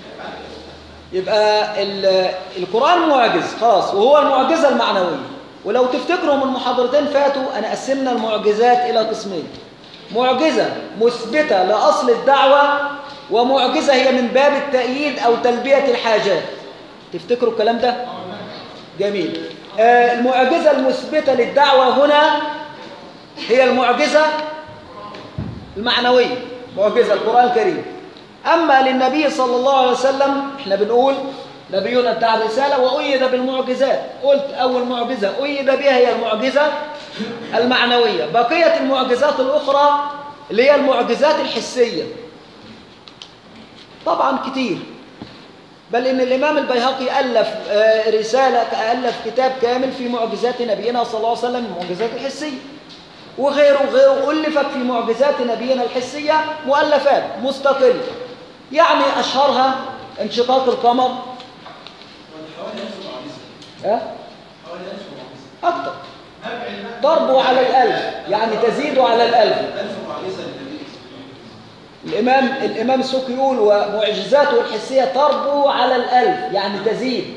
يبقى القرآن معجز خلاص، وهو المعجزة المعنوية. ولو تفتكروا من محاضرتين فاتوا أنا قسمنا المعجزات إلى قسمين: معجزة مثبتة لأصل الدعوة، ومعجزة هي من باب التأييد أو تلبية الحاجات. تفتكروا الكلام ده؟ جميل. آه المعجزة المثبتة للدعوة هنا هي المعجزة المعنوية، معجزة القرآن الكريم. أما للنبي صلى الله عليه وسلم احنا بنقول نبينا ادعى الرسالة وأيد بالمعجزات. قلت أول معجزة أيد بها هي المعجزة المعنوية. بقية المعجزات الأخرى اللي هي المعجزات الحسية طبعا كتير، بل إن الإمام البيهقي ألف رسالة ألف كتاب كامل في معجزات نبينا صلى الله عليه وسلم، المعجزات الحسية، وغيره وغيره ألفت في معجزات نبينا الحسية مؤلفات مستقلة. يعني أشهرها انشقاق القمر. حوالي ألف معجزة. ها؟ حوالي ألف معجزة. أكثر. ضربوا على الألف، يعني تزيدوا على الألف. ألف معجزة للنبي. الإمام الإمام السوقي يقول ومعجزاته الحسية تربو على الألف، يعني تزيد.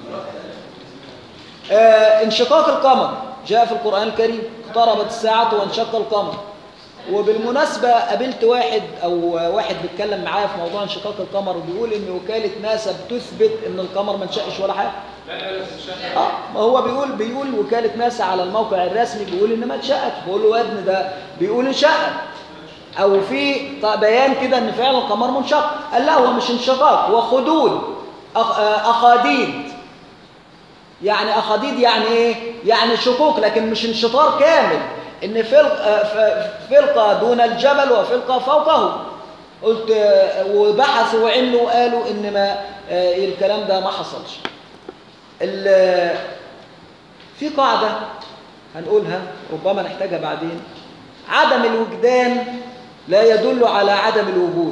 آه انشقاق القمر جاء في القرآن الكريم: اقتربت الساعة وانشق القمر. وبالمناسبة قابلت واحد أو واحد بيتكلم معايا في موضوع انشقاق القمر، وبيقول إن وكالة ناسا بتثبت إن القمر ما انشقش ولا حاجة. اه ما هو بيقول بيقول وكالة ناسا على الموقع الرسمي بيقول إن ما انشقش. بقول له يا ابني ده بيقول انشق، أو في بيان كده إن فعلا القمر منشق. قال لا، هو مش انشقاق، هو خدود، أخاديد. يعني أخاديد يعني إيه؟ يعني شقوق، لكن مش انشطار كامل، إن فرقة دون الجبل وفرقة فوقه. قلت وبحثوا وعملوا وقالوا إن ما الكلام ده ما حصلش. في قاعدة هنقولها ربما نحتاجها بعدين: عدم الوجدان لا يدل على عدم الوجود.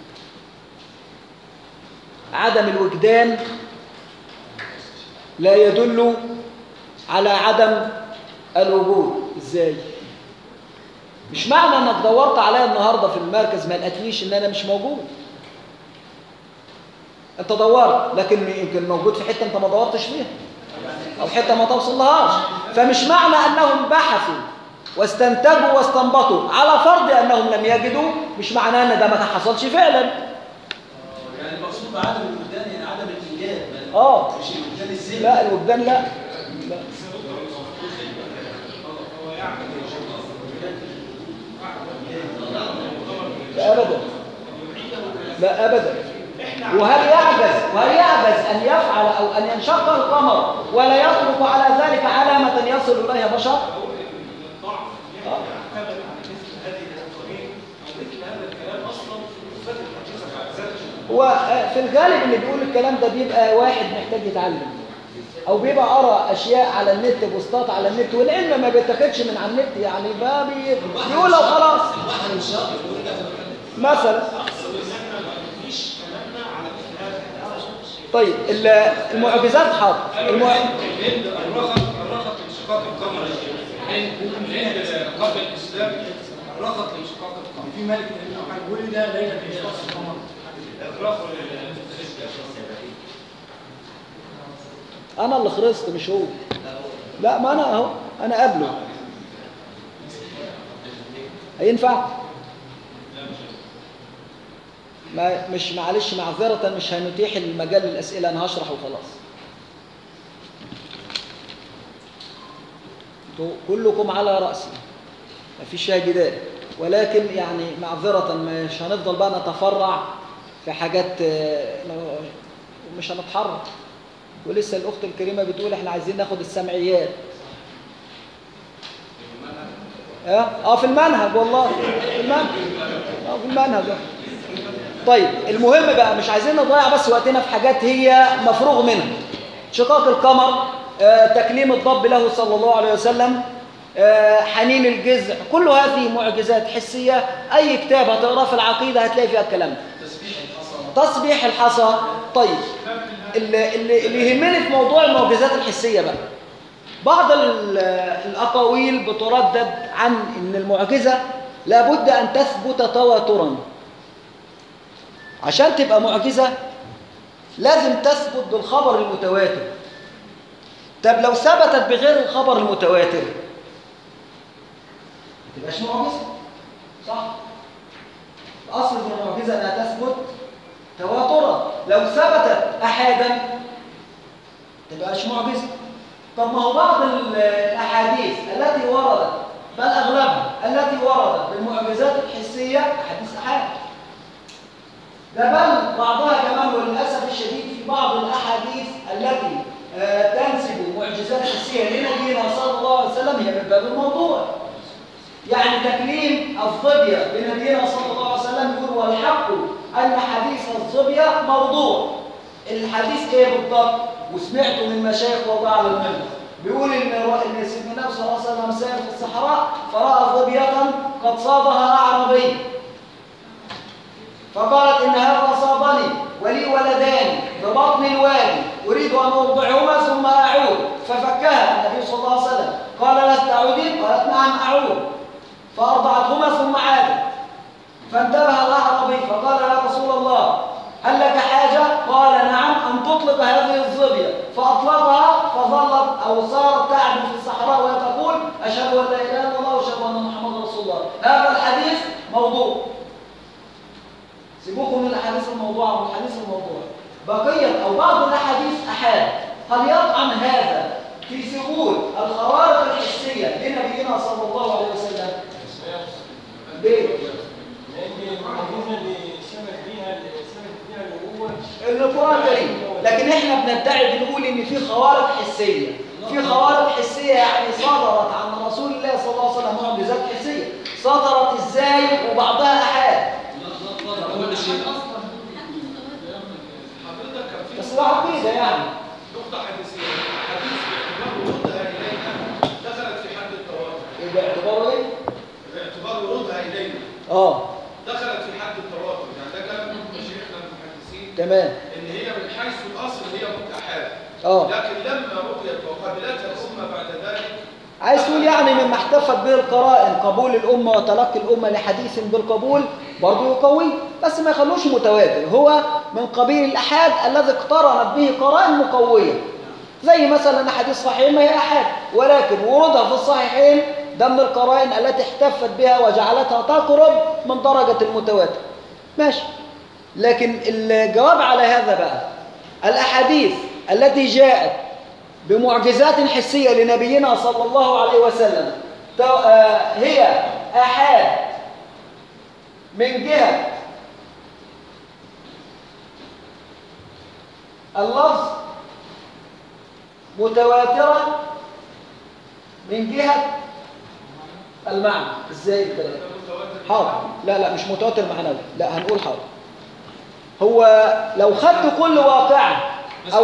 عدم الوجدان لا يدل على عدم الوجود. ازاي؟ مش معنى انك دورت عليا النهارده في المركز ما لقيتنيش ان انا مش موجود. انت دورت، لكن يمكن موجود في حته انت ما دورتش فيها، او حته ما توصلهاش. فمش معنى انهم بحثوا واستنتجوا واستنبطوا على فرض انهم لم يجدوا، مش معناه ان ده ما حصلش فعلا. يعني المقصود بعدم الوجدان يعني عدم الايجاد. اه مش الوجدان الذهني. لا الوجدان لا. لا لا ابدا، لا ابدا. وهل يعجز وهل يعجز ان يفعل او ان ينشق القمر ولا يترك على ذلك علامه يصل اليها بشر؟ آه. هو في الغالب اللي بيقول الكلام ده بيبقى واحد محتاج يتعلم، او بيبقى قرا اشياء على النت، بوستات على النت، والعلم ما بيتاخدش من على النت يعني، ما بي- بيقولها وخلاص مثلا. طيب ال- المعجزات حاضر المع... الهند الرخط الرخط لانشقاق القمر. الهند الهند قبل الاسلام الرخط لانشقاق القمر. في ملك الهند ولد ليله في انشقاق القمر. الرخط انا اللي خرجت مش هو. لا ما انا اهو، انا قبله. هينفع؟ ما مش معلش معذرة، مش هنتيح المجال للأسئلة، أنا هشرح وخلاص. انتوا كلكم على رأسي، ما فيش فيها جدال، ولكن يعني معذرة مش هنفضل بقى نتفرع في حاجات مش هنتحرك. ولسه الأخت الكريمة بتقول احنا عايزين ناخد السمعيات. اه اه في المنهج والله، في المنهج اه في المنهج. طيب المهم بقى مش عايزين نضيع بس وقتنا في حاجات هي مفروغ منها. شقاق القمر، آه، تكليم الضب له صلى الله عليه وسلم، آه، حنين الجذع، كل هذه معجزات حسية. أي كتاب هتقراه في العقيدة هتلاقي فيها الكلام ده. تسبيح الحصى. طيب اللي, اللي, اللي يهمني في موضوع المعجزات الحسية بقى، بعض الأقاويل بتردد عن أن المعجزة لابد أن تثبت تواترا. عشان تبقى معجزة لازم تثبت بالخبر المتواتر. طب لو ثبتت بغير الخبر المتواتر ما تبقاش معجزة، صح؟ الأصل في المعجزة أنها تثبت تواترا. لو ثبتت أحادا ما تبقاش معجزة. طب ما هو بعض الأحاديث التي وردت، بل أغلبها التي وردت بالمعجزات الحسية أحاديث أحاد. ده بل بعضها كمان وللأسف الشديد في بعض الأحاديث التي آه تنسب معجزات حسية لنبينا صلى الله عليه وسلم هي من باب الموضوع. يعني تكليم الظبية لنبينا صلى الله عليه وسلم يقول والحق أن حديث الظبية موضوع. الحديث إيه بالضبط؟ وسمعته من مشايخ وضع على المنبر بيقول إن إن سيدنا النبي صلى الله عليه وسلم سار في الصحراء فرأى ظبية قد صادها أعرابي، فقالت إن هذا صابني ولي ولدان ببطن الوادي أريد أن أرضعهما ثم أعود، ففكها النبي صلى الله عليه وسلم قال لست تعودين؟ قالت نعم أعود، فأرضعتهما ثم عادت. فانتبه الأعرابي فقال يا رسول الله هل لك حاجة؟ قال نعم، أن تطلق هذه الظبية. فأطلقها فظلت أو صارت تعدو في الصحراء وهي تقول أشهد أن لا إله إلا الله وأشهد أن محمدا رسول الله. هذا الحديث موضوع. سيبوكم من الأحاديث الموضوعة والحديث الموضوع. بقية أو بعض الأحاديث أحاد. هل يطعن هذا في ثبوت الخوارق الحسية لنبينا صلى الله عليه وسلم؟ ليه؟ لأن المعجزة اللي سمت بيها سمت بيها النبوة القرآن الكريم. لكن احنا بندعي بنقول ان في خوارق حسية. في خوارق حسية يعني صدرت عن رسول الله صلى الله عليه وسلم معجزات حسية. صدرت ازاي وبعضها أحاد. بس ده عقيدة يعني. نقطة حديثية. حديث باعتبار ورودها إلينا دخلت في حد التواتر. باعتبار ايه؟ باعتبار ورودها إلينا. اه. دخلت في حد التواتر، يعني ده كلام من مشايخنا المحدثين. تمام. إن هي من حيث الأصل هي متأحاد. اه. لكن لما رؤيت وقبلتها الأمة بعد ذلك. عايز تقول يعني مما احتفت به القرائن قبول الأمة وتلقي الأمة لحديث بالقبول برضه يقوي، بس ما يخلوش متواتر. هو من قبيل الأحاد الذي اقترنت به قرائن مقوية، زي مثلا حديث صحيح ما هي أحاد، ولكن ورودها في الصحيحين ده من القرائن التي احتفت بها وجعلتها تقرب من درجة المتواتر. ماشي. لكن الجواب على هذا بقى، الأحاديث التي جاءت بمعجزات حسية لنبينا صلى الله عليه وسلم هي آحاد من جهة اللفظ، متواترة من جهة المعنى. ازاي الكلام؟ حاضر. لا لا مش متواتر معنوي، لا هنقول حاضر. هو لو خدت كل واقعة أو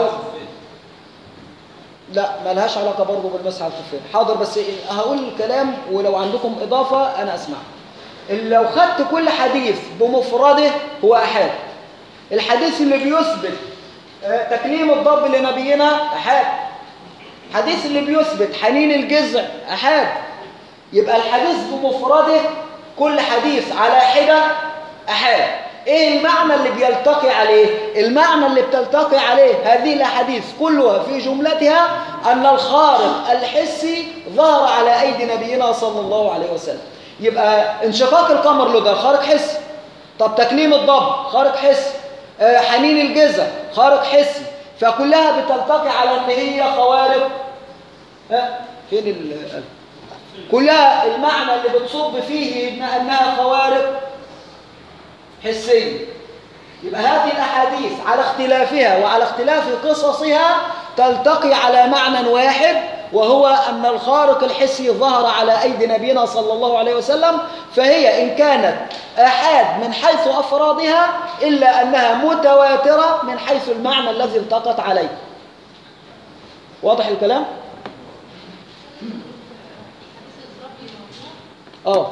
لا ملهاش علاقة برضه بالمسح على الخفين. حاضر، بس هقول الكلام ولو عندكم إضافة أنا أسمع. لو خدت كل حديث بمفرده هو أحاد. الحديث اللي بيثبت تكليم الضب لنبينا أحاد. الحديث اللي بيثبت حنين الجذع أحاد. يبقى الحديث بمفرده كل حديث على حدة أحاد. ايه المعنى اللي بيلتقي عليه؟ المعنى اللي بتلتقي عليه هذه الاحاديث كلها في جملتها ان الخارق الحسي ظهر على ايدي نبينا صلى الله عليه وسلم. يبقى انشقاق القمر له ده خارق حسي. طب تكليم الضب خارق حسي. آه حنين الجذع خارق حسي. فكلها بتلتقي على ان هي خوارق. ها فين ال كلها المعنى اللي بتصب فيه انها خوارق حسية. يبقى هذه الأحاديث على اختلافها وعلى اختلاف قصصها تلتقي على معنى واحد، وهو أن الخارق الحسي ظهر على أيدي نبينا صلى الله عليه وسلم. فهي إن كانت آحاد من حيث أفرادها إلا أنها متواترة من حيث المعنى الذي التقت عليه. واضح الكلام؟ آه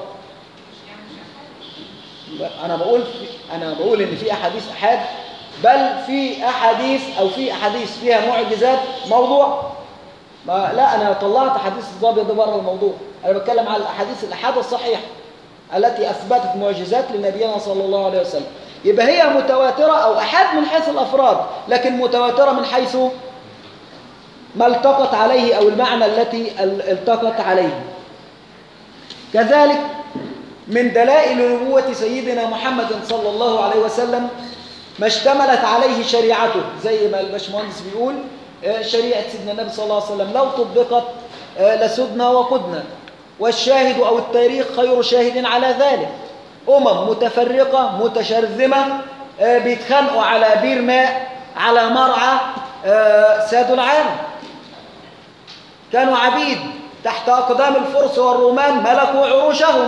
أنا بقول أنا بقول إن في أحاديث أحاد، بل في أحاديث أو في أحاديث فيها معجزات موضوع. ما لا أنا طلعت أحاديث الظابية ده بره الموضوع. أنا بتكلم على الأحاديث الأحاد الصحيحة التي أثبتت معجزات لنبينا صلى الله عليه وسلم. يبقى هي متواترة أو أحاد من حيث الأفراد، لكن متواترة من حيث ما التقت عليه أو المعنى التي التقت عليه. كذلك من دلائل نبوة سيدنا محمد صلى الله عليه وسلم ما اشتملت عليه شريعته، زي ما الباشمهندس بيقول شريعة سيدنا النبي صلى الله عليه وسلم لو طبقت لسدنا وقدنا، والشاهد أو التاريخ خير شاهد على ذلك. أمم متفرقة متشرذمة بيتخانقوا على بير ماء على مرعى سادوا العالم، كانوا عبيد تحت أقدام الفرس والرومان ملكوا عروشهم.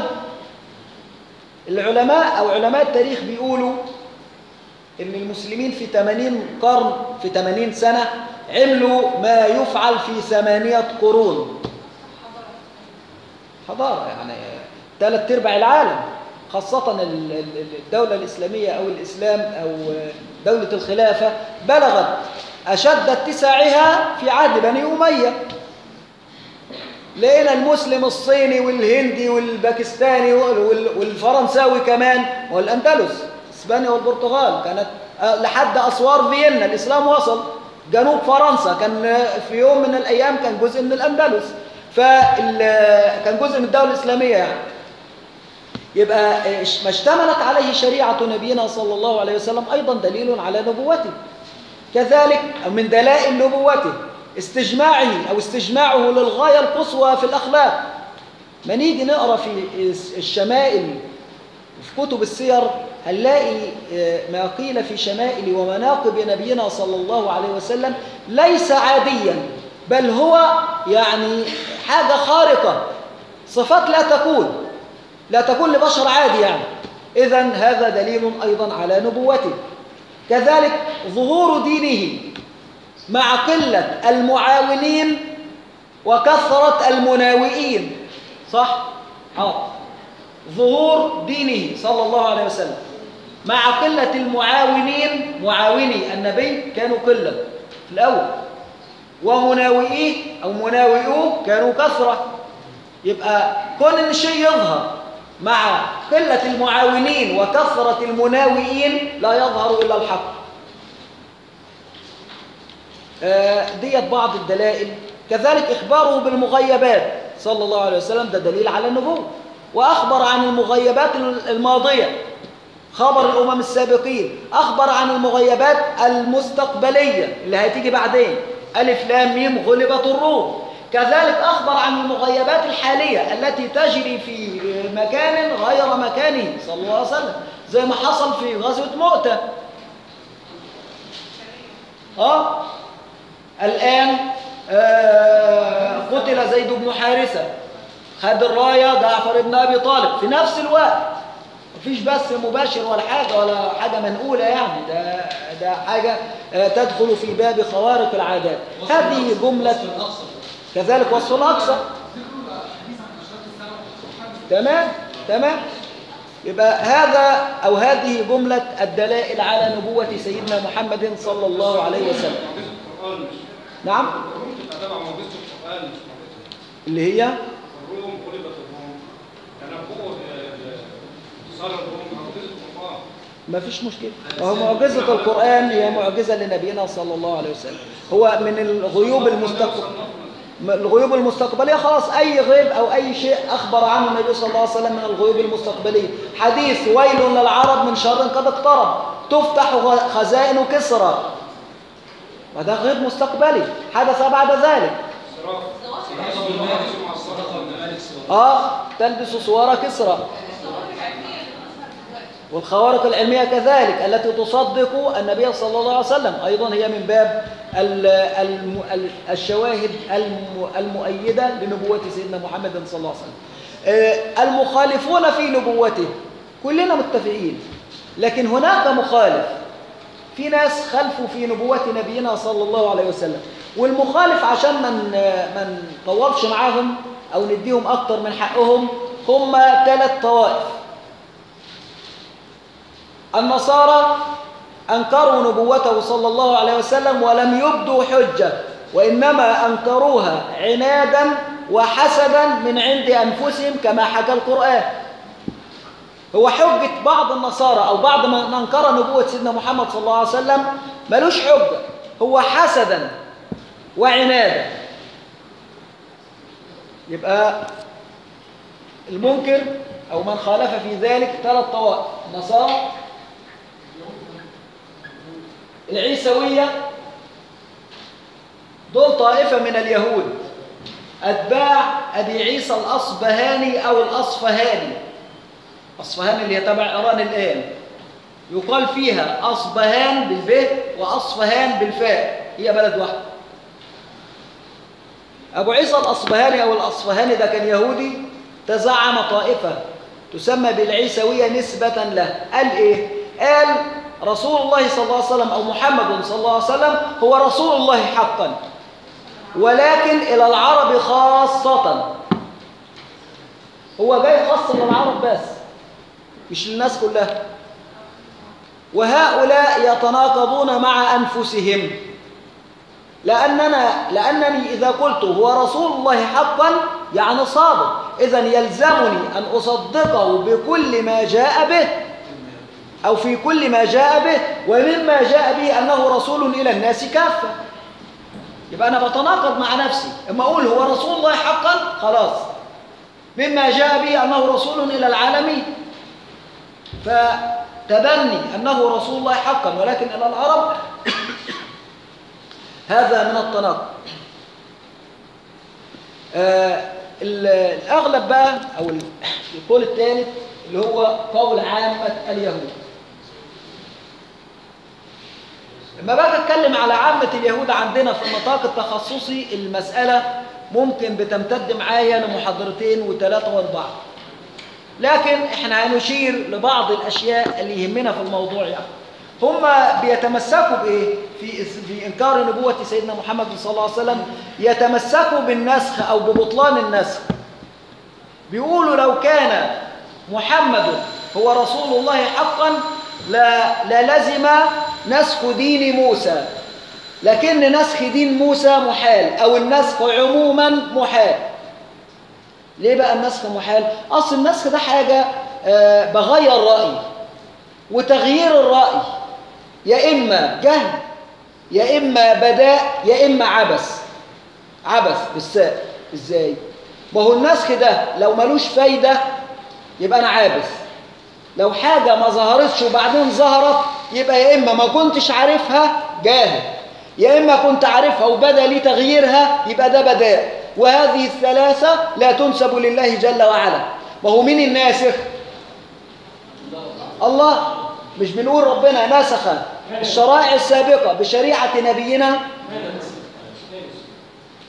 العلماء أو علماء التاريخ بيقولوا إن المسلمين في ثمانين قرن في ثمانين سنة عملوا ما يفعل في ثمانية قرون حضارة، يعني ثلاث أرباع العالم، خاصة الدولة الإسلامية أو الإسلام أو دولة الخلافة بلغت أشد اتساعها في عهد بني أمية. لقينا المسلم الصيني والهندي والباكستاني والفرنساوي كمان والأندلس، إسبانيا والبرتغال كانت لحد أسوار فيينا الإسلام وصل. جنوب فرنسا كان في يوم من الأيام كان جزء من الأندلس، فكان جزء من الدولة الإسلامية يعني. يبقى ما اشتملت عليه شريعة نبينا صلى الله عليه وسلم أيضا دليل على نبوته. كذلك من دلائل نبوته استجماعه أو استجماعه للغاية القصوى في الأخلاق. ما نيجي نقرأ في الشمائل في كتب السير هنلاقي ما قيل في شمائل ومناقب نبينا صلى الله عليه وسلم ليس عاديا، بل هو يعني حاجة خارقة، صفات لا تكون لا تكون لبشر عادي يعني. إذن هذا دليل أيضا على نبوته. كذلك ظهور دينه مع قلة المعاونين وكثرة المناوئين. صح؟ حاضر. ظهور دينه صلى الله عليه وسلم مع قلة المعاونين، معاوني النبي كانوا قلة في الأول، ومناوئيه أو مناوئوه كانوا كثرة. يبقى كون إن شيء يظهر مع قلة المعاونين وكثرة المناوئين لا يظهر إلا الحق. آه ديت بعض الدلائل. كذلك إخباره بالمغيبات صلى الله عليه وسلم ده دليل على النبوة. وأخبر عن المغيبات الماضية، خبر الأمم السابقين، أخبر عن المغيبات المستقبلية اللي هتيجي بعدين، ألف لام ميم غلبت الروم. كذلك أخبر عن المغيبات الحالية التي تجري في مكان غير مكانه صلى الله عليه وسلم، زي ما حصل في غزوة مؤتة. آه الآن آه قتل زيد بن حارثة، خد الراية جعفر بن أبي طالب في نفس الوقت. مفيش بث مباشر ولا حاجة ولا حاجة منقولة يعني، ده ده حاجة آه، تدخل في باب خوارق العادات. هذه جملة كذلك وصف الأقصى. تمام تمام. يبقى هذا أو هذه جملة الدلائل على نبوة سيدنا محمد صلى الله عليه وسلم. نعم. اللي هي الروم قلبت الروم، يعني قوة صار الروم معجزة القرآن. ما فيش مشكلة. وهو معجزة القرآن هي معجزة لنبينا صلى الله عليه وسلم. هو من الغيوب المستقبل الغيوب المستقبلية خلاص، أي غيب أو أي شيء أخبر عنه النبي صلى الله عليه وسلم من الغيوب المستقبلية. حديث ويل للعرب من شر قد اقترب، تفتح خزائن كسرى، وهذا غيب مستقبلي حدث بعد ذلك. آه تلبس صور كسرى. والخوارق العلمية كذلك التي تصدق النبي صلى الله عليه وسلم أيضا هي من باب الشواهد المؤيدة لنبوة سيدنا محمد صلى الله عليه وسلم. المخالفون في نبوته كلنا متفقين، لكن هناك مخالف، في ناس خلفوا في نبوة نبينا صلى الله عليه وسلم. والمخالف عشان من من طولش معاهم أو نديهم أكتر من حقهم، هم ثلاث طوائف. النصارى أنكروا نبوته صلى الله عليه وسلم ولم يبدوا حجة، وإنما أنكروها عنادا وحسدا من عند أنفسهم كما حكى القرآن. هو حجة بعض النصارى أو بعض من أنكر نبوة سيدنا محمد صلى الله عليه وسلم ملوش حجة، هو حسدا وعنادا. يبقى المنكر أو من خالف في ذلك ثلاث طوائف: النصارى، العيسوية، دول طائفة من اليهود أتباع أبي عيسى الأصبهاني أو الأصفهاني. أصفهان اللي هي تبع إيران الآن، يقال فيها أصبهان بالب وأصفهان بالفاء، هي بلد واحد. أبو عيسى الأصبهاني أو الأصفهاني ده كان يهودي، تزعم طائفة تسمى بالعيسوية نسبة له. قال إيه؟ قال رسول الله صلى الله عليه وسلم أو محمد صلى الله عليه وسلم هو رسول الله حقا، ولكن إلى العرب خاصة. هو جاي خاصة للعرب بس، مش للناس كلها. وهؤلاء يتناقضون مع أنفسهم، لأننا لأنني إذا قلت هو رسول الله حقا يعني صادق، إذن يلزمني أن أصدقه بكل ما جاء به أو في كل ما جاء به، ومما جاء به أنه رسول إلى الناس كافة. يبقى أنا بتناقض مع نفسي. اما أقول هو رسول الله حقا خلاص، مما جاء به أنه رسول إلى العالمين، فتبني أنه رسول الله حقا ولكن إلى العرب هذا من التناقض. آه الأغلب بقى أو القول الثالث اللي هو قول عامة اليهود. لما بقى أتكلم على عامة اليهود عندنا في النطاق التخصصي، المسألة ممكن بتمتد معايا لمحاضرتين وثلاثة واربعة، لكن احنا هنشير لبعض الأشياء اللي يهمنا في الموضوع. يعني هم بيتمسكوا بإيه؟ في, في إنكار نبوة سيدنا محمد صلى الله عليه وسلم يتمسكوا بالنسخ أو ببطلان النسخ. بيقولوا لو كان محمد هو رسول الله حقا للزم نسخ دين موسى، لكن نسخ دين موسى محال، أو النسخ عموما محال. ليه بقى النسخ محال؟ أصل النسخ ده حاجة آه بغير رأي، وتغيير الرأي يا إما جهل يا إما بداء يا إما عبث. عبث بالساء. إزاي؟ ما هو النسخ ده لو ملوش فايدة يبقى أنا عابث. لو حاجة ما ظهرتش وبعدين ظهرت يبقى يا إما ما كنتش عارفها جاهل، يا إما كنت عارفها وبدأ لي تغييرها يبقى ده بداء. وهذه الثلاثة لا تنسب لله جل وعلا. ما هو مين الناسخ؟ الله. مش بنقول ربنا نسخ الشرائع السابقة بشريعة نبينا؟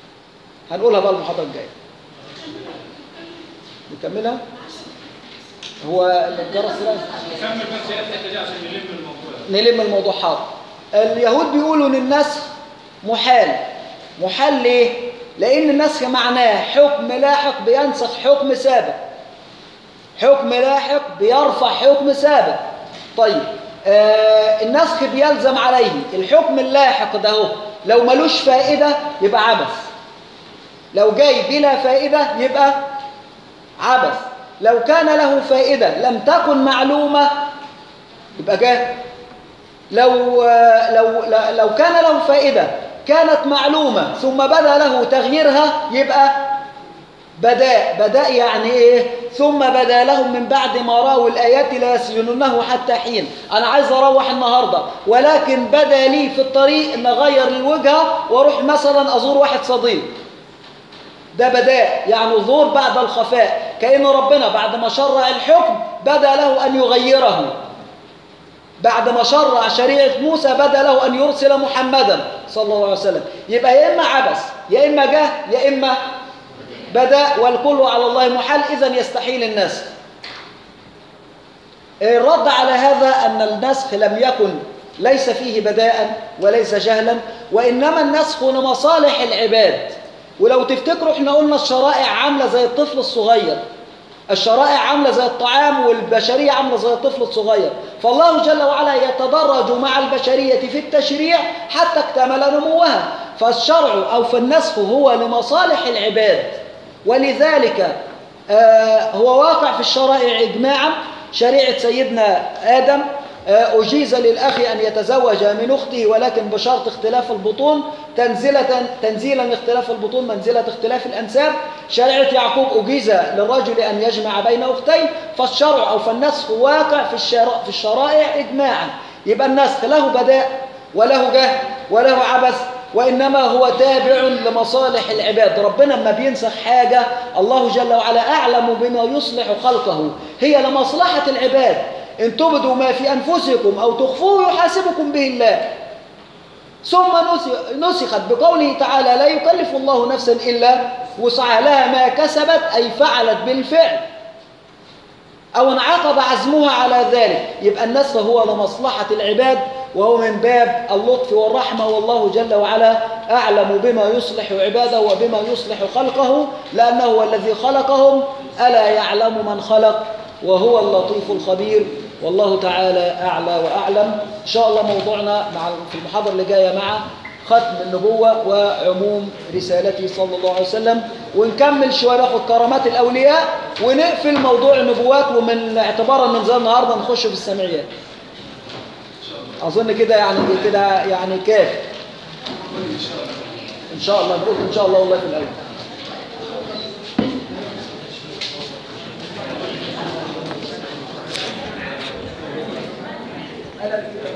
هنقولها بقى المحاضرة الجاية. نكملها؟ هو الجرس رأي كمل بس هي الحته دي عشان نلم الموضوع. نلم الموضوع حاضر. اليهود بيقولوا ان النسخ محال. محال ليه؟ لان النسخ معناه حكم لاحق بينسخ حكم سابق. حكم لاحق بيرفع حكم سابق. طيب آه النسخ بيلزم عليه الحكم اللاحق ده هو لو ملوش فائدة يبقى عبث. لو جاي بلا فائدة يبقى عبث. لو كان له فائدة لم تكن معلومة يبقى جاهل. لو لو لو كان له فائدة كانت معلومة ثم بدا له تغييرها يبقى بداء. بداء يعني ايه؟ ثم بدا لهم من بعد ما رأوا الآيات لا يسجنونه حتى حين. أنا عايز أروح النهاردة ولكن بدا لي في الطريق أن أغير الوجهة وأروح مثلا أزور واحد صديق. ده بداء يعني ظهور بعد الخفاء. كأن ربنا بعد ما شرع الحكم بدا له أن يغيره. بعد ما شرع شريعة موسى بدا له أن يرسل محمدا صلى الله عليه وسلم. يبقى يا إما عبث يا إما جهل يا إما بداء، والكل على الله محال، إذن يستحيل النسخ. الرد على هذا أن النسخ لم يكن ليس فيه بداء وليس جهلا، وإنما النسخ لمصالح العباد. ولو تفتكروا احنا قلنا الشرائع عاملة زي الطفل الصغير. الشرائع عاملة زي الطعام والبشرية عاملة زي الطفل الصغير. فالله جل وعلا يتدرج مع البشرية في التشريع حتى اكتمل نموها. فالشرع أو فالنسخ هو لمصالح العباد، ولذلك آه هو واقع في الشرائع إجماعا. شريعة سيدنا آدم آه أجيز للأخ أن يتزوج من أخته ولكن بشرط اختلاف البطون تنزيلة تنزيلا اختلاف البطون منزلة اختلاف الأنساب. شريعة يعقوب أجيز للرجل أن يجمع بين أختين. فالشرع أو فالنسخ واقع في الشرائع, في الشرائع إجماعا. يبقى النسخ له بداء وله جهل وله عبث، وإنما هو تابع لمصالح العباد. ربنا ما بينسخ حاجة الله جل وعلا أعلم بما يصلح خلقه، هي لمصلحة العباد. إن تبدوا ما في أنفسكم أو تخفوه يحاسبكم به الله. ثم نسخت بقوله تعالى لا يكلف الله نفسا إلا وسعها لها ما كسبت، أي فعلت بالفعل أو انعقد عزمها على ذلك. يبقى النسخ هو لمصلحة العباد وهو من باب اللطف والرحمة، والله جل وعلا أعلم بما يصلح عباده وبما يصلح خلقه، لأنه هو الذي خلقهم. ألا يعلم من خلق وهو اللطيف الخبير، والله تعالى أعلى وأعلم. إن شاء الله موضوعنا مع في المحاضرة اللي جاية مع ختم النبوة وعموم رسالته صلى الله عليه وسلم، ونكمل شوية ناخد كرامات الأولياء ونقفل موضوع النبوات، ومن اعتبارا من زي النهارده نخش في السمعيات. أظن كده يعني كده يعني كافي. إن شاء الله نقول إن شاء الله والله في الأول.